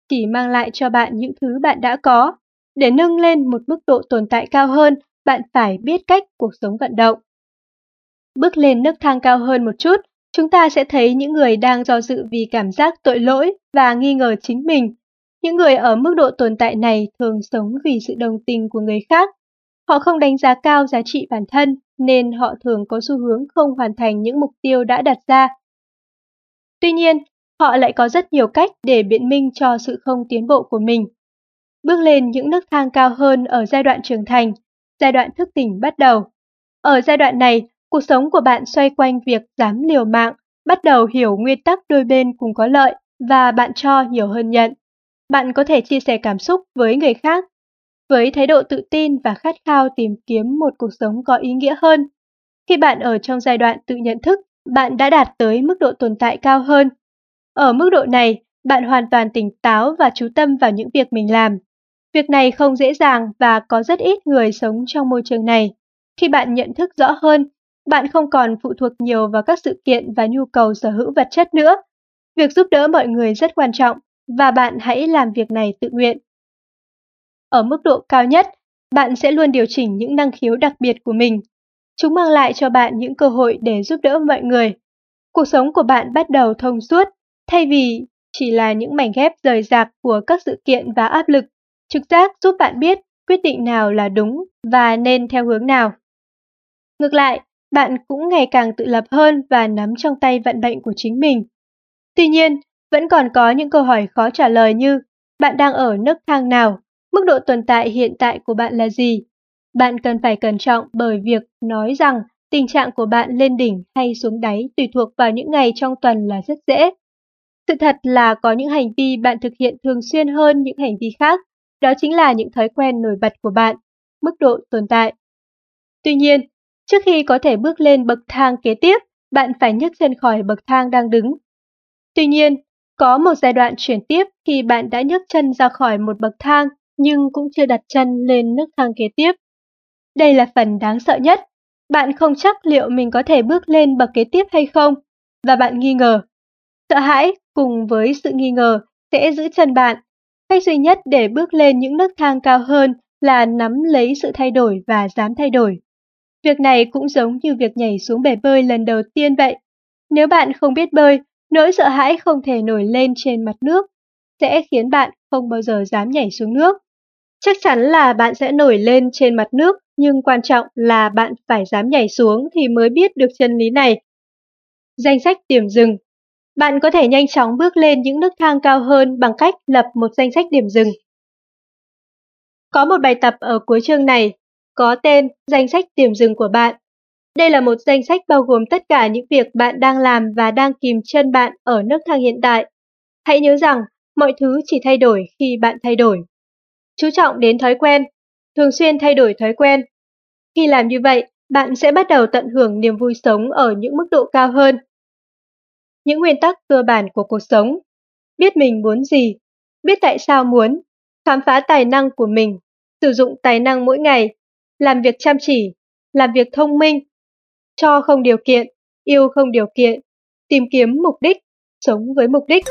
chỉ mang lại cho bạn những thứ bạn đã có. Để nâng lên một mức độ tồn tại cao hơn, bạn phải biết cách cuộc sống vận động. Bước lên nấc thang cao hơn một chút, chúng ta sẽ thấy những người đang do dự vì cảm giác tội lỗi và nghi ngờ chính mình. Những người ở mức độ tồn tại này thường sống vì sự đồng tình của người khác. Họ không đánh giá cao giá trị bản thân, nên họ thường có xu hướng không hoàn thành những mục tiêu đã đặt ra. Tuy nhiên, họ lại có rất nhiều cách để biện minh cho sự không tiến bộ của mình. Bước lên những nấc thang cao hơn ở giai đoạn trưởng thành, giai đoạn thức tỉnh bắt đầu. Ở giai đoạn này, cuộc sống của bạn xoay quanh việc dám liều mạng, bắt đầu hiểu nguyên tắc đôi bên cùng có lợi và bạn cho nhiều hơn nhận. Bạn có thể chia sẻ cảm xúc với người khác, với thái độ tự tin và khát khao tìm kiếm một cuộc sống có ý nghĩa hơn. Khi bạn ở trong giai đoạn tự nhận thức, bạn đã đạt tới mức độ tồn tại cao hơn. Ở mức độ này, bạn hoàn toàn tỉnh táo và chú tâm vào những việc mình làm. Việc này không dễ dàng và có rất ít người sống trong môi trường này. Khi bạn nhận thức rõ hơn, bạn không còn phụ thuộc nhiều vào các sự kiện và nhu cầu sở hữu vật chất nữa. Việc giúp đỡ mọi người rất quan trọng và bạn hãy làm việc này tự nguyện. Ở mức độ cao nhất, bạn sẽ luôn điều chỉnh những năng khiếu đặc biệt của mình. Chúng mang lại cho bạn những cơ hội để giúp đỡ mọi người. Cuộc sống của bạn bắt đầu thông suốt, thay vì chỉ là những mảnh ghép rời rạc của các sự kiện và áp lực. Trực giác giúp bạn biết quyết định nào là đúng và nên theo hướng nào. Ngược lại, bạn cũng ngày càng tự lập hơn và nắm trong tay vận mệnh của chính mình. Tuy nhiên, vẫn còn có những câu hỏi khó trả lời như bạn đang ở nấc thang nào, mức độ tồn tại hiện tại của bạn là gì. Bạn cần phải cẩn trọng bởi việc nói rằng tình trạng của bạn lên đỉnh hay xuống đáy tùy thuộc vào những ngày trong tuần là rất dễ. Sự thật là có những hành vi bạn thực hiện thường xuyên hơn những hành vi khác, đó chính là những thói quen nổi bật của bạn, mức độ tồn tại. Tuy nhiên, trước khi có thể bước lên bậc thang kế tiếp, bạn phải nhấc chân khỏi bậc thang đang đứng. Tuy nhiên, có một giai đoạn chuyển tiếp khi bạn đã nhấc chân ra khỏi một bậc thang nhưng cũng chưa đặt chân lên nấc thang kế tiếp. Đây là phần đáng sợ nhất. Bạn không chắc liệu mình có thể bước lên bậc kế tiếp hay không, và bạn nghi ngờ. Sợ hãi cùng với sự nghi ngờ sẽ giữ chân bạn. Cách duy nhất để bước lên những nấc thang cao hơn là nắm lấy sự thay đổi và dám thay đổi. Việc này cũng giống như việc nhảy xuống bể bơi lần đầu tiên vậy. Nếu bạn không biết bơi, nỗi sợ hãi không thể nổi lên trên mặt nước sẽ khiến bạn không bao giờ dám nhảy xuống nước. Chắc chắn là bạn sẽ nổi lên trên mặt nước, nhưng quan trọng là bạn phải dám nhảy xuống thì mới biết được chân lý này. Danh sách điểm dừng. Bạn có thể nhanh chóng bước lên những nấc thang cao hơn bằng cách lập một danh sách điểm dừng. Có một bài tập ở cuối chương này có tên danh sách điểm dừng của bạn. Đây là một danh sách bao gồm tất cả những việc bạn đang làm và đang kìm chân bạn ở nấc thang hiện tại. Hãy nhớ rằng mọi thứ chỉ thay đổi khi bạn thay đổi. Chú trọng đến thói quen, thường xuyên thay đổi thói quen. Khi làm như vậy, bạn sẽ bắt đầu tận hưởng niềm vui sống ở những mức độ cao hơn. Những nguyên tắc cơ bản của cuộc sống: biết mình muốn gì, biết tại sao muốn, khám phá tài năng của mình, sử dụng tài năng mỗi ngày, làm việc chăm chỉ, làm việc thông minh, cho không điều kiện, yêu không điều kiện, tìm kiếm mục đích, sống với mục đích.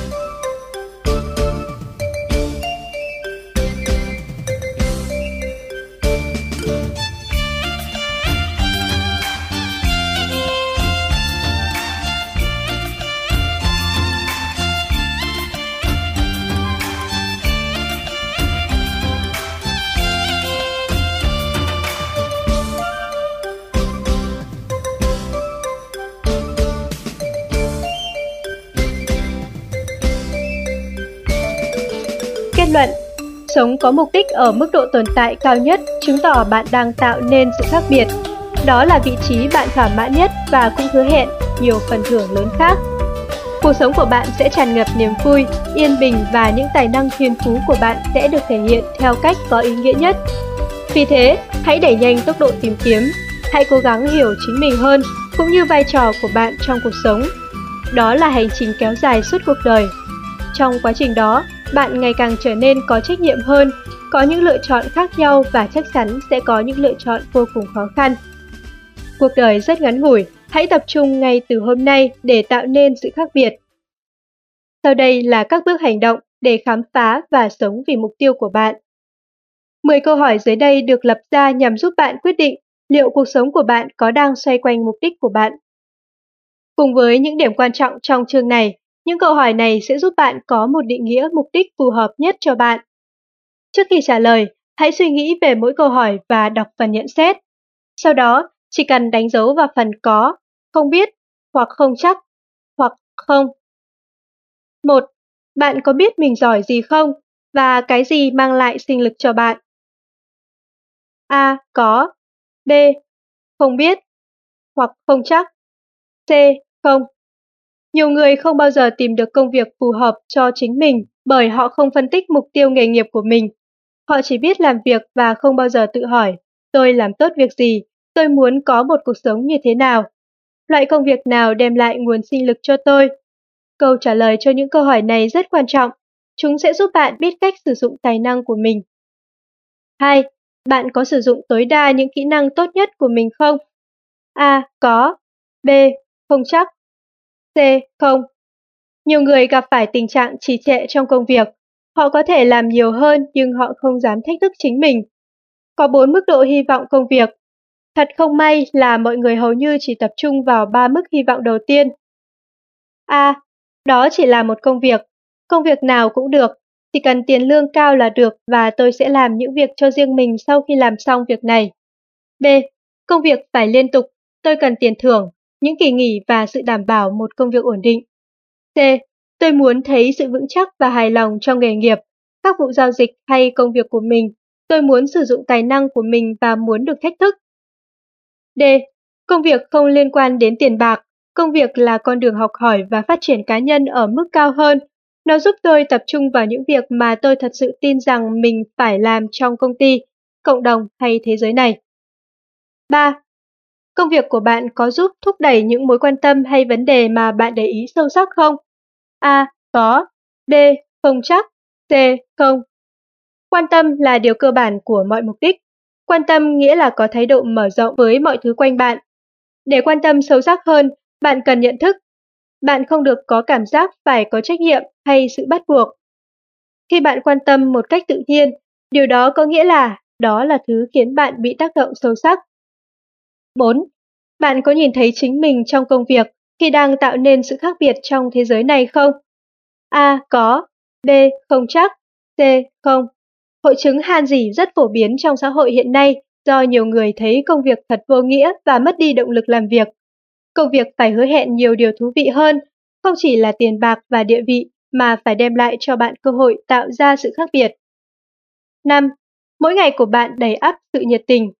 Kết luận: sống có mục đích ở mức độ tồn tại cao nhất chứng tỏ bạn đang tạo nên sự khác biệt. Đó là vị trí bạn thỏa mãn nhất và cũng hứa hẹn nhiều phần thưởng lớn khác. Cuộc sống của bạn sẽ tràn ngập niềm vui, yên bình và những tài năng thiên phú của bạn sẽ được thể hiện theo cách có ý nghĩa nhất. Vì thế, hãy đẩy nhanh tốc độ tìm kiếm. Hãy cố gắng hiểu chính mình hơn, cũng như vai trò của bạn trong cuộc sống. Đó là hành trình kéo dài suốt cuộc đời. Trong quá trình đó, bạn ngày càng trở nên có trách nhiệm hơn, có những lựa chọn khác nhau và chắc chắn sẽ có những lựa chọn vô cùng khó khăn. Cuộc đời rất ngắn ngủi, hãy tập trung ngay từ hôm nay để tạo nên sự khác biệt. Sau đây là các bước hành động để khám phá và sống vì mục tiêu của bạn. 10 câu hỏi dưới đây được lập ra nhằm giúp bạn quyết định liệu cuộc sống của bạn có đang xoay quanh mục đích của bạn. Cùng với những điểm quan trọng trong chương này, những câu hỏi này sẽ giúp bạn có một định nghĩa mục đích phù hợp nhất cho bạn. Trước khi trả lời, hãy suy nghĩ về mỗi câu hỏi và đọc phần nhận xét. Sau đó, chỉ cần đánh dấu vào phần có, không biết, hoặc không chắc, hoặc không. 1. Bạn có biết mình giỏi gì không? Và cái gì mang lại sinh lực cho bạn? A. Có. B. Không biết, hoặc không chắc. C. Không. Nhiều người không bao giờ tìm được công việc phù hợp cho chính mình bởi họ không phân tích mục tiêu nghề nghiệp của mình. Họ chỉ biết làm việc và không bao giờ tự hỏi, tôi làm tốt việc gì, tôi muốn có một cuộc sống như thế nào, loại công việc nào đem lại nguồn sinh lực cho tôi. Câu trả lời cho những câu hỏi này rất quan trọng, chúng sẽ giúp bạn biết cách sử dụng tài năng của mình. 2. Bạn có sử dụng tối đa những kỹ năng tốt nhất của mình không? A. Có. B. Không chắc. C. Không. Nhiều người gặp phải tình trạng trì trệ trong công việc. Họ có thể làm nhiều hơn nhưng họ không dám thách thức chính mình. Có 4 mức độ hy vọng công việc. Thật không may là mọi người hầu như chỉ tập trung vào 3 mức hy vọng đầu tiên. A. Đó chỉ là một công việc. Công việc nào cũng được. Chỉ cần tiền lương cao là được và tôi sẽ làm những việc cho riêng mình sau khi làm xong việc này. B. Công việc phải liên tục. Tôi cần tiền thưởng, những kỳ nghỉ và sự đảm bảo một công việc ổn định. C. Tôi muốn thấy sự vững chắc và hài lòng trong nghề nghiệp, các vụ giao dịch hay công việc của mình. Tôi muốn sử dụng tài năng của mình và muốn được thách thức. D. Công việc không liên quan đến tiền bạc. Công việc là con đường học hỏi và phát triển cá nhân ở mức cao hơn. Nó giúp tôi tập trung vào những việc mà tôi thật sự tin rằng mình phải làm trong công ty, cộng đồng hay thế giới này. 3. Công việc của bạn có giúp thúc đẩy những mối quan tâm hay vấn đề mà bạn để ý sâu sắc không? A. Có. B. Không chắc. C. Không. Quan tâm là điều cơ bản của mọi mục đích. Quan tâm nghĩa là có thái độ mở rộng với mọi thứ quanh bạn. Để quan tâm sâu sắc hơn, bạn cần nhận thức. Bạn không được có cảm giác phải có trách nhiệm hay sự bắt buộc. Khi bạn quan tâm một cách tự nhiên, điều đó có nghĩa là đó là thứ khiến bạn bị tác động sâu sắc. 4. Bạn có nhìn thấy chính mình trong công việc khi đang tạo nên sự khác biệt trong thế giới này không? A. Có. B. Không chắc. C. Không. Hội chứng han rỉ rất phổ biến trong xã hội hiện nay do nhiều người thấy công việc thật vô nghĩa và mất đi động lực làm việc. Công việc phải hứa hẹn nhiều điều thú vị hơn, không chỉ là tiền bạc và địa vị mà phải đem lại cho bạn cơ hội tạo ra sự khác biệt. 5. Mỗi ngày của bạn đầy ắp sự nhiệt tình.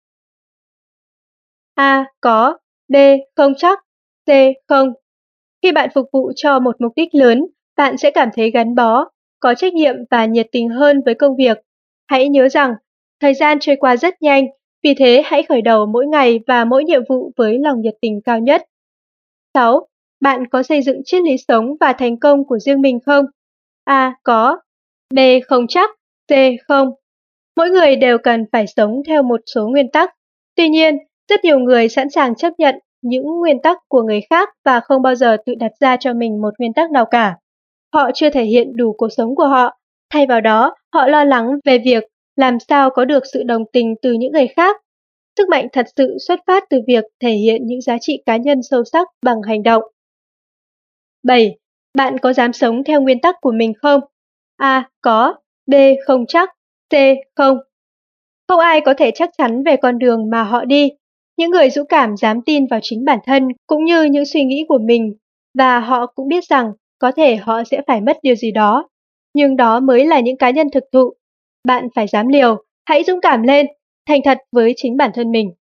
A. Có. B. Không chắc. C. Không. Khi bạn phục vụ cho một mục đích lớn, bạn sẽ cảm thấy gắn bó, có trách nhiệm và nhiệt tình hơn với công việc. Hãy nhớ rằng, thời gian trôi qua rất nhanh, vì thế hãy khởi đầu mỗi ngày và mỗi nhiệm vụ với lòng nhiệt tình cao nhất. 6. Bạn có xây dựng triết lý sống và thành công của riêng mình không? A. Có. B. Không chắc. C. Không. Mỗi người đều cần phải sống theo một số nguyên tắc. Tuy nhiên, rất nhiều người sẵn sàng chấp nhận những nguyên tắc của người khác và không bao giờ tự đặt ra cho mình một nguyên tắc nào cả. Họ chưa thể hiện đủ cuộc sống của họ, thay vào đó, họ lo lắng về việc làm sao có được sự đồng tình từ những người khác. Sức mạnh thật sự xuất phát từ việc thể hiện những giá trị cá nhân sâu sắc bằng hành động. 7. Bạn có dám sống theo nguyên tắc của mình không? A. Có. B. Không chắc. C. Không. Không ai có thể chắc chắn về con đường mà họ đi. Những người dũng cảm dám tin vào chính bản thân cũng như những suy nghĩ của mình, và họ cũng biết rằng có thể họ sẽ phải mất điều gì đó. Nhưng đó mới là những cá nhân thực thụ. Bạn phải dám liều, hãy dũng cảm lên, thành thật với chính bản thân mình.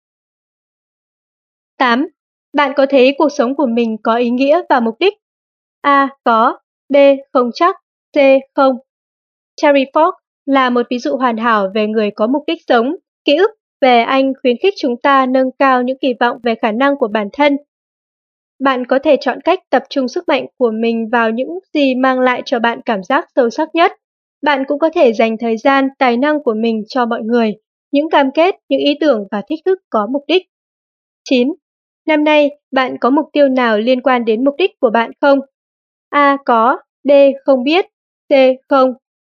8. Bạn có thấy cuộc sống của mình có ý nghĩa và mục đích? A. Có. B. Không chắc. C. Không. Terry Fox là một ví dụ hoàn hảo về người có mục đích sống. Ký ức về anh khuyến khích chúng ta nâng cao những kỳ vọng về khả năng của bản thân. Bạn có thể chọn cách tập trung sức mạnh của mình vào những gì mang lại cho bạn cảm giác sâu sắc nhất. Bạn cũng có thể dành thời gian, tài năng của mình cho mọi người, những cam kết, những ý tưởng và thích thức có mục đích. 9. Năm nay, bạn có mục tiêu nào liên quan đến mục đích của bạn không? A. Có. B. Không biết. C. Không.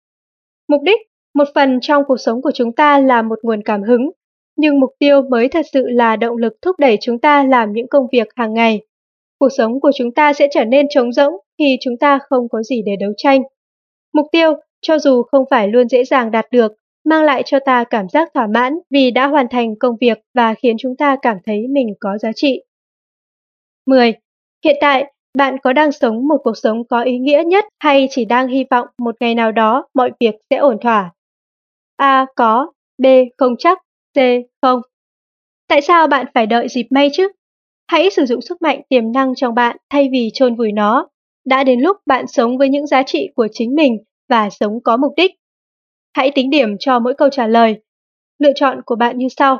Mục đích, một phần trong cuộc sống của chúng ta là một nguồn cảm hứng, nhưng mục tiêu mới thật sự là động lực thúc đẩy chúng ta làm những công việc hàng ngày. Cuộc sống của chúng ta sẽ trở nên trống rỗng khi chúng ta không có gì để đấu tranh. Mục tiêu, cho dù không phải luôn dễ dàng đạt được, mang lại cho ta cảm giác thỏa mãn vì đã hoàn thành công việc và khiến chúng ta cảm thấy mình có giá trị. 10. Hiện tại, bạn có đang sống một cuộc sống có ý nghĩa nhất hay chỉ đang hy vọng một ngày nào đó mọi việc sẽ ổn thỏa? A. Có. B. Không chắc. C. Không. Tại sao bạn phải đợi dịp may chứ? Hãy sử dụng sức mạnh tiềm năng trong bạn thay vì chôn vùi nó. Đã đến lúc bạn sống với những giá trị của chính mình và sống có mục đích. Hãy tính điểm cho mỗi câu trả lời. Lựa chọn của bạn như sau.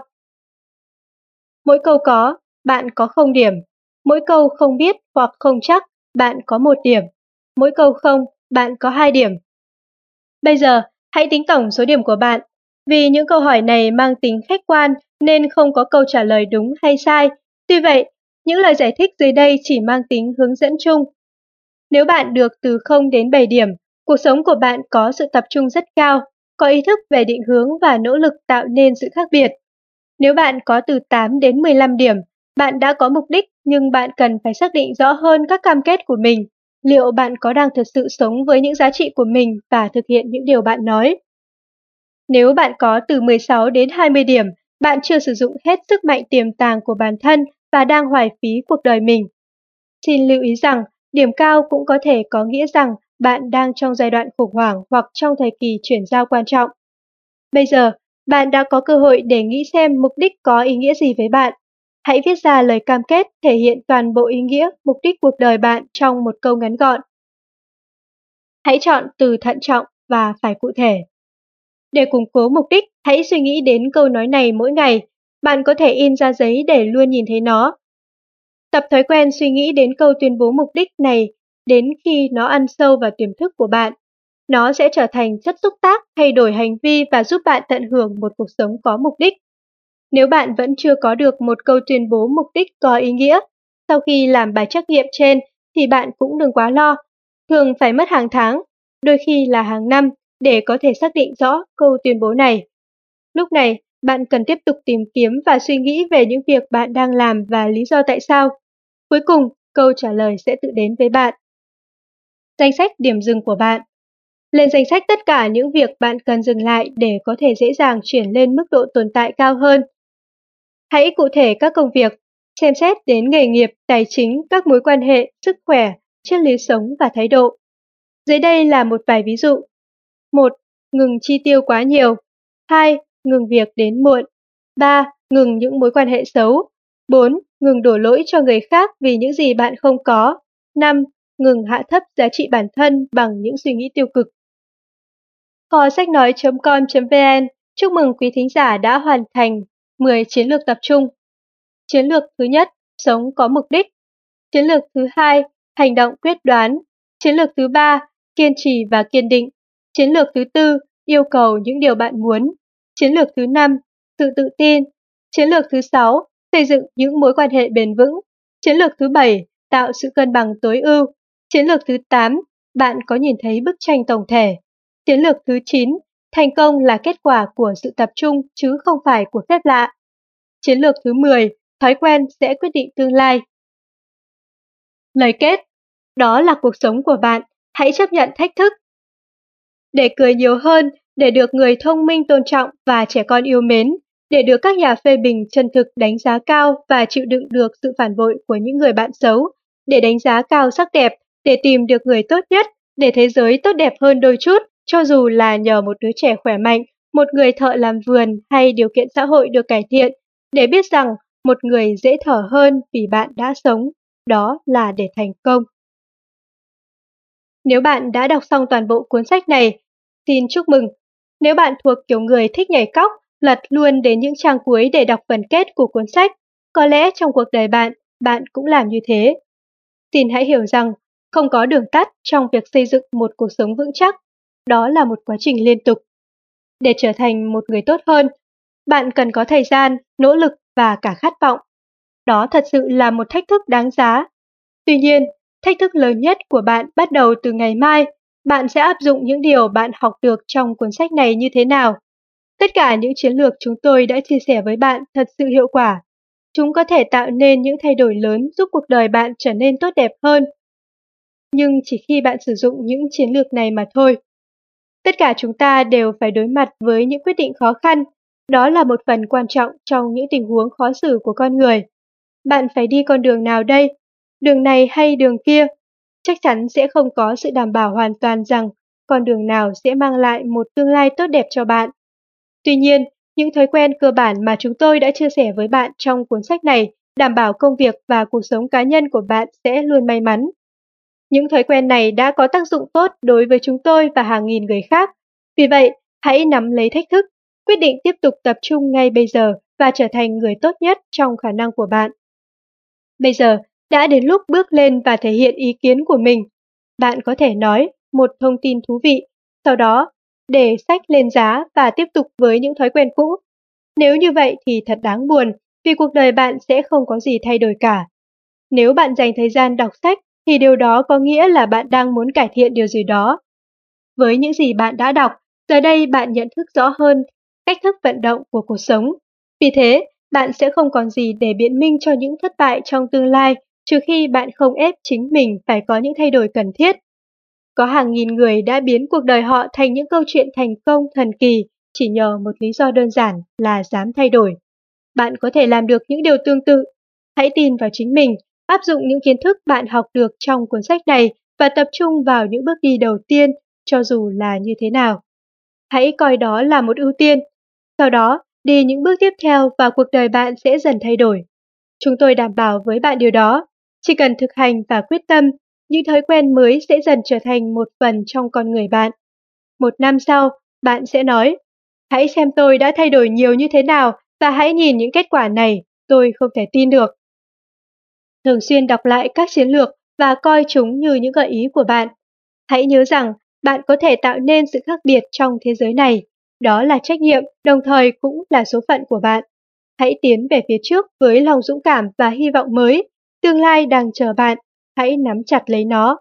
Mỗi câu có, bạn có 0 điểm. Mỗi câu không biết hoặc không chắc, bạn có 1 điểm. Mỗi câu không, bạn có 2 điểm. Bây giờ, hãy tính tổng số điểm của bạn. Vì những câu hỏi này mang tính khách quan nên không có câu trả lời đúng hay sai. Tuy vậy, những lời giải thích dưới đây chỉ mang tính hướng dẫn chung. Nếu bạn được từ 0 đến 7 điểm, cuộc sống của bạn có sự tập trung rất cao, có ý thức về định hướng và nỗ lực tạo nên sự khác biệt. Nếu bạn có từ 8 đến 15 điểm, bạn đã có mục đích nhưng bạn cần phải xác định rõ hơn các cam kết của mình. Liệu bạn có đang thực sự sống với những giá trị của mình và thực hiện những điều bạn nói? Nếu bạn có từ 16 đến 20 điểm, bạn chưa sử dụng hết sức mạnh tiềm tàng của bản thân và đang hoài phí cuộc đời mình. Xin lưu ý rằng, điểm cao cũng có thể có nghĩa rằng bạn đang trong giai đoạn khủng hoảng hoặc trong thời kỳ chuyển giao quan trọng. Bây giờ, bạn đã có cơ hội để nghĩ xem mục đích có ý nghĩa gì với bạn. Hãy viết ra lời cam kết thể hiện toàn bộ ý nghĩa, mục đích cuộc đời bạn trong một câu ngắn gọn. Hãy chọn từ thận trọng và phải cụ thể. Để củng cố mục đích, hãy suy nghĩ đến câu nói này mỗi ngày. Bạn có thể in ra giấy để luôn nhìn thấy nó. Tập thói quen suy nghĩ đến câu tuyên bố mục đích này đến khi nó ăn sâu vào tiềm thức của bạn. Nó sẽ trở thành chất xúc tác thay đổi hành vi và giúp bạn tận hưởng một cuộc sống có mục đích. Nếu bạn vẫn chưa có được một câu tuyên bố mục đích có ý nghĩa, sau khi làm bài trắc nghiệm trên thì bạn cũng đừng quá lo. Thường phải mất hàng tháng, đôi khi là hàng năm để có thể xác định rõ câu tuyên bố này. Lúc này, bạn cần tiếp tục tìm kiếm và suy nghĩ về những việc bạn đang làm và lý do tại sao. Cuối cùng, câu trả lời sẽ tự đến với bạn. Danh sách điểm dừng của bạn. Lên danh sách tất cả những việc bạn cần dừng lại để có thể dễ dàng chuyển lên mức độ tồn tại cao hơn. Hãy cụ thể các công việc, xem xét đến nghề nghiệp, tài chính, các mối quan hệ, sức khỏe, triết lý sống và thái độ. Dưới đây là một vài ví dụ. 1. Ngừng chi tiêu quá nhiều. 2. Ngừng việc đến muộn. 3. Ngừng những mối quan hệ xấu. 4. Ngừng đổ lỗi cho người khác vì những gì bạn không có. 5. Ngừng hạ thấp giá trị bản thân bằng những suy nghĩ tiêu cực. Kho sách nói.com.vn chúc mừng quý thính giả đã hoàn thành 10 chiến lược tập trung. Chiến lược thứ nhất, sống có mục đích. Chiến lược thứ hai, hành động quyết đoán. Chiến lược thứ ba, kiên trì và kiên định. Chiến lược thứ tư, yêu cầu những điều bạn muốn. Chiến lược thứ năm, sự tự tin. Chiến lược thứ sáu, xây dựng những mối quan hệ bền vững. Chiến lược thứ bảy, tạo sự cân bằng tối ưu. Chiến lược thứ 8, bạn có nhìn thấy bức tranh tổng thể. Chiến lược thứ 9, thành công là kết quả của sự tập trung chứ không phải của phép lạ. Chiến lược thứ 10, thói quen sẽ quyết định tương lai. Lời kết, đó là cuộc sống của bạn, hãy chấp nhận thách thức. Để cười nhiều hơn, để được người thông minh tôn trọng và trẻ con yêu mến, để được các nhà phê bình chân thực đánh giá cao và chịu đựng được sự phản bội của những người bạn xấu, để đánh giá cao sắc đẹp, để tìm được người tốt nhất, để thế giới tốt đẹp hơn đôi chút, cho dù là nhờ một đứa trẻ khỏe mạnh, một người thợ làm vườn hay điều kiện xã hội được cải thiện, để biết rằng một người dễ thở hơn vì bạn đã sống, đó là để thành công. Nếu bạn đã đọc xong toàn bộ cuốn sách này, xin chúc mừng. Nếu bạn thuộc kiểu người thích nhảy cóc, lật luôn đến những trang cuối để đọc phần kết của cuốn sách, có lẽ trong cuộc đời bạn, bạn cũng làm như thế. Xin hãy hiểu rằng, không có đường tắt trong việc xây dựng một cuộc sống vững chắc. Đó là một quá trình liên tục. Để trở thành một người tốt hơn, bạn cần có thời gian, nỗ lực và cả khát vọng. Đó thật sự là một thách thức đáng giá. Tuy nhiên, thách thức lớn nhất của bạn bắt đầu từ ngày mai, bạn sẽ áp dụng những điều bạn học được trong cuốn sách này như thế nào? Tất cả những chiến lược chúng tôi đã chia sẻ với bạn thật sự hiệu quả. Chúng có thể tạo nên những thay đổi lớn giúp cuộc đời bạn trở nên tốt đẹp hơn. Nhưng chỉ khi bạn sử dụng những chiến lược này mà thôi. Tất cả chúng ta đều phải đối mặt với những quyết định khó khăn. Đó là một phần quan trọng trong những tình huống khó xử của con người. Bạn phải đi con đường nào đây? Đường này hay đường kia? Chắc chắn sẽ không có sự đảm bảo hoàn toàn rằng con đường nào sẽ mang lại một tương lai tốt đẹp cho bạn. Tuy nhiên, những thói quen cơ bản mà chúng tôi đã chia sẻ với bạn trong cuốn sách này đảm bảo công việc và cuộc sống cá nhân của bạn sẽ luôn may mắn. Những thói quen này đã có tác dụng tốt đối với chúng tôi và hàng nghìn người khác. Vì vậy, hãy nắm lấy thách thức, quyết định tiếp tục tập trung ngay bây giờ và trở thành người tốt nhất trong khả năng của bạn. Bây giờ, đã đến lúc bước lên và thể hiện ý kiến của mình. Bạn có thể nói một thông tin thú vị, sau đó để sách lên giá và tiếp tục với những thói quen cũ. Nếu như vậy thì thật đáng buồn, vì cuộc đời bạn sẽ không có gì thay đổi cả. Nếu bạn dành thời gian đọc sách, thì điều đó có nghĩa là bạn đang muốn cải thiện điều gì đó. Với những gì bạn đã đọc, giờ đây bạn nhận thức rõ hơn cách thức vận động của cuộc sống. Vì thế, bạn sẽ không còn gì để biện minh cho những thất bại trong tương lai, trừ khi bạn không ép chính mình phải có những thay đổi cần thiết. Có hàng nghìn người đã biến cuộc đời họ thành những câu chuyện thành công thần kỳ chỉ nhờ một lý do đơn giản là dám thay đổi. Bạn có thể làm được những điều tương tự. Hãy tin vào chính mình, áp dụng những kiến thức bạn học được trong cuốn sách này và tập trung vào những bước đi đầu tiên, cho dù là như thế nào. Hãy coi đó là một ưu tiên. Sau đó, đi những bước tiếp theo và cuộc đời bạn sẽ dần thay đổi. Chúng tôi đảm bảo với bạn điều đó. Chỉ cần thực hành và quyết tâm, những thói quen mới sẽ dần trở thành một phần trong con người bạn. 1 năm sau, bạn sẽ nói, hãy xem tôi đã thay đổi nhiều như thế nào và hãy nhìn những kết quả này, tôi không thể tin được. Thường xuyên đọc lại các chiến lược và coi chúng như những gợi ý của bạn. Hãy nhớ rằng bạn có thể tạo nên sự khác biệt trong thế giới này. Đó là trách nhiệm, đồng thời cũng là số phận của bạn. Hãy tiến về phía trước với lòng dũng cảm và hy vọng mới. Tương lai đang chờ bạn. Hãy nắm chặt lấy nó.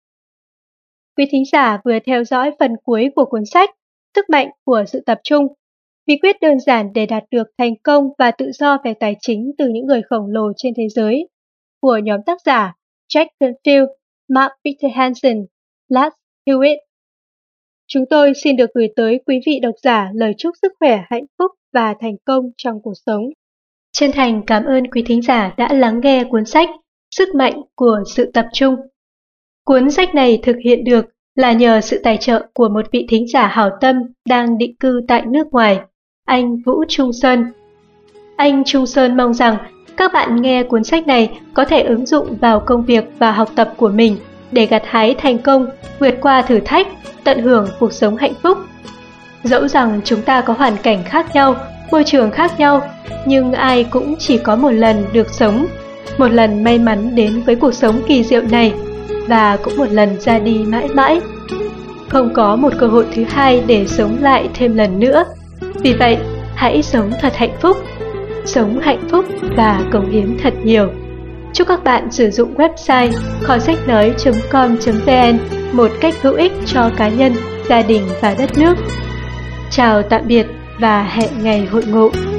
Quý thính giả vừa theo dõi phần cuối của cuốn sách Sức mạnh của sự tập trung. Bí quyết đơn giản để đạt được thành công và tự do về tài chính từ những người khổng lồ trên thế giới của nhóm tác giả Jack Canfield, Mark Peter Hansen, Lars Hewitt. Chúng tôi xin được gửi tới quý vị độc giả lời chúc sức khỏe, hạnh phúc và thành công trong cuộc sống. Chân thành cảm ơn quý thính giả đã lắng nghe cuốn sách Sức mạnh của sự tập trung. Cuốn sách này thực hiện được là nhờ sự tài trợ của một vị thính giả hảo tâm đang định cư tại nước ngoài, anh Vũ Trung Sơn. Anh Trung Sơn mong rằng các bạn nghe cuốn sách này có thể ứng dụng vào công việc và học tập của mình để gặt hái thành công, vượt qua thử thách, tận hưởng cuộc sống hạnh phúc. Dẫu rằng chúng ta có hoàn cảnh khác nhau, môi trường khác nhau, nhưng ai cũng chỉ có một lần được sống, một lần may mắn đến với cuộc sống kỳ diệu này, và cũng một lần ra đi mãi mãi. Không có một cơ hội thứ hai để sống lại thêm lần nữa. Vì vậy, hãy sống thật hạnh phúc và cống hiến thật nhiều. Chúc các bạn sử dụng website kho sách nói.com.vn một cách hữu ích cho cá nhân, gia đình và đất nước. Chào tạm biệt và hẹn ngày hội ngộ.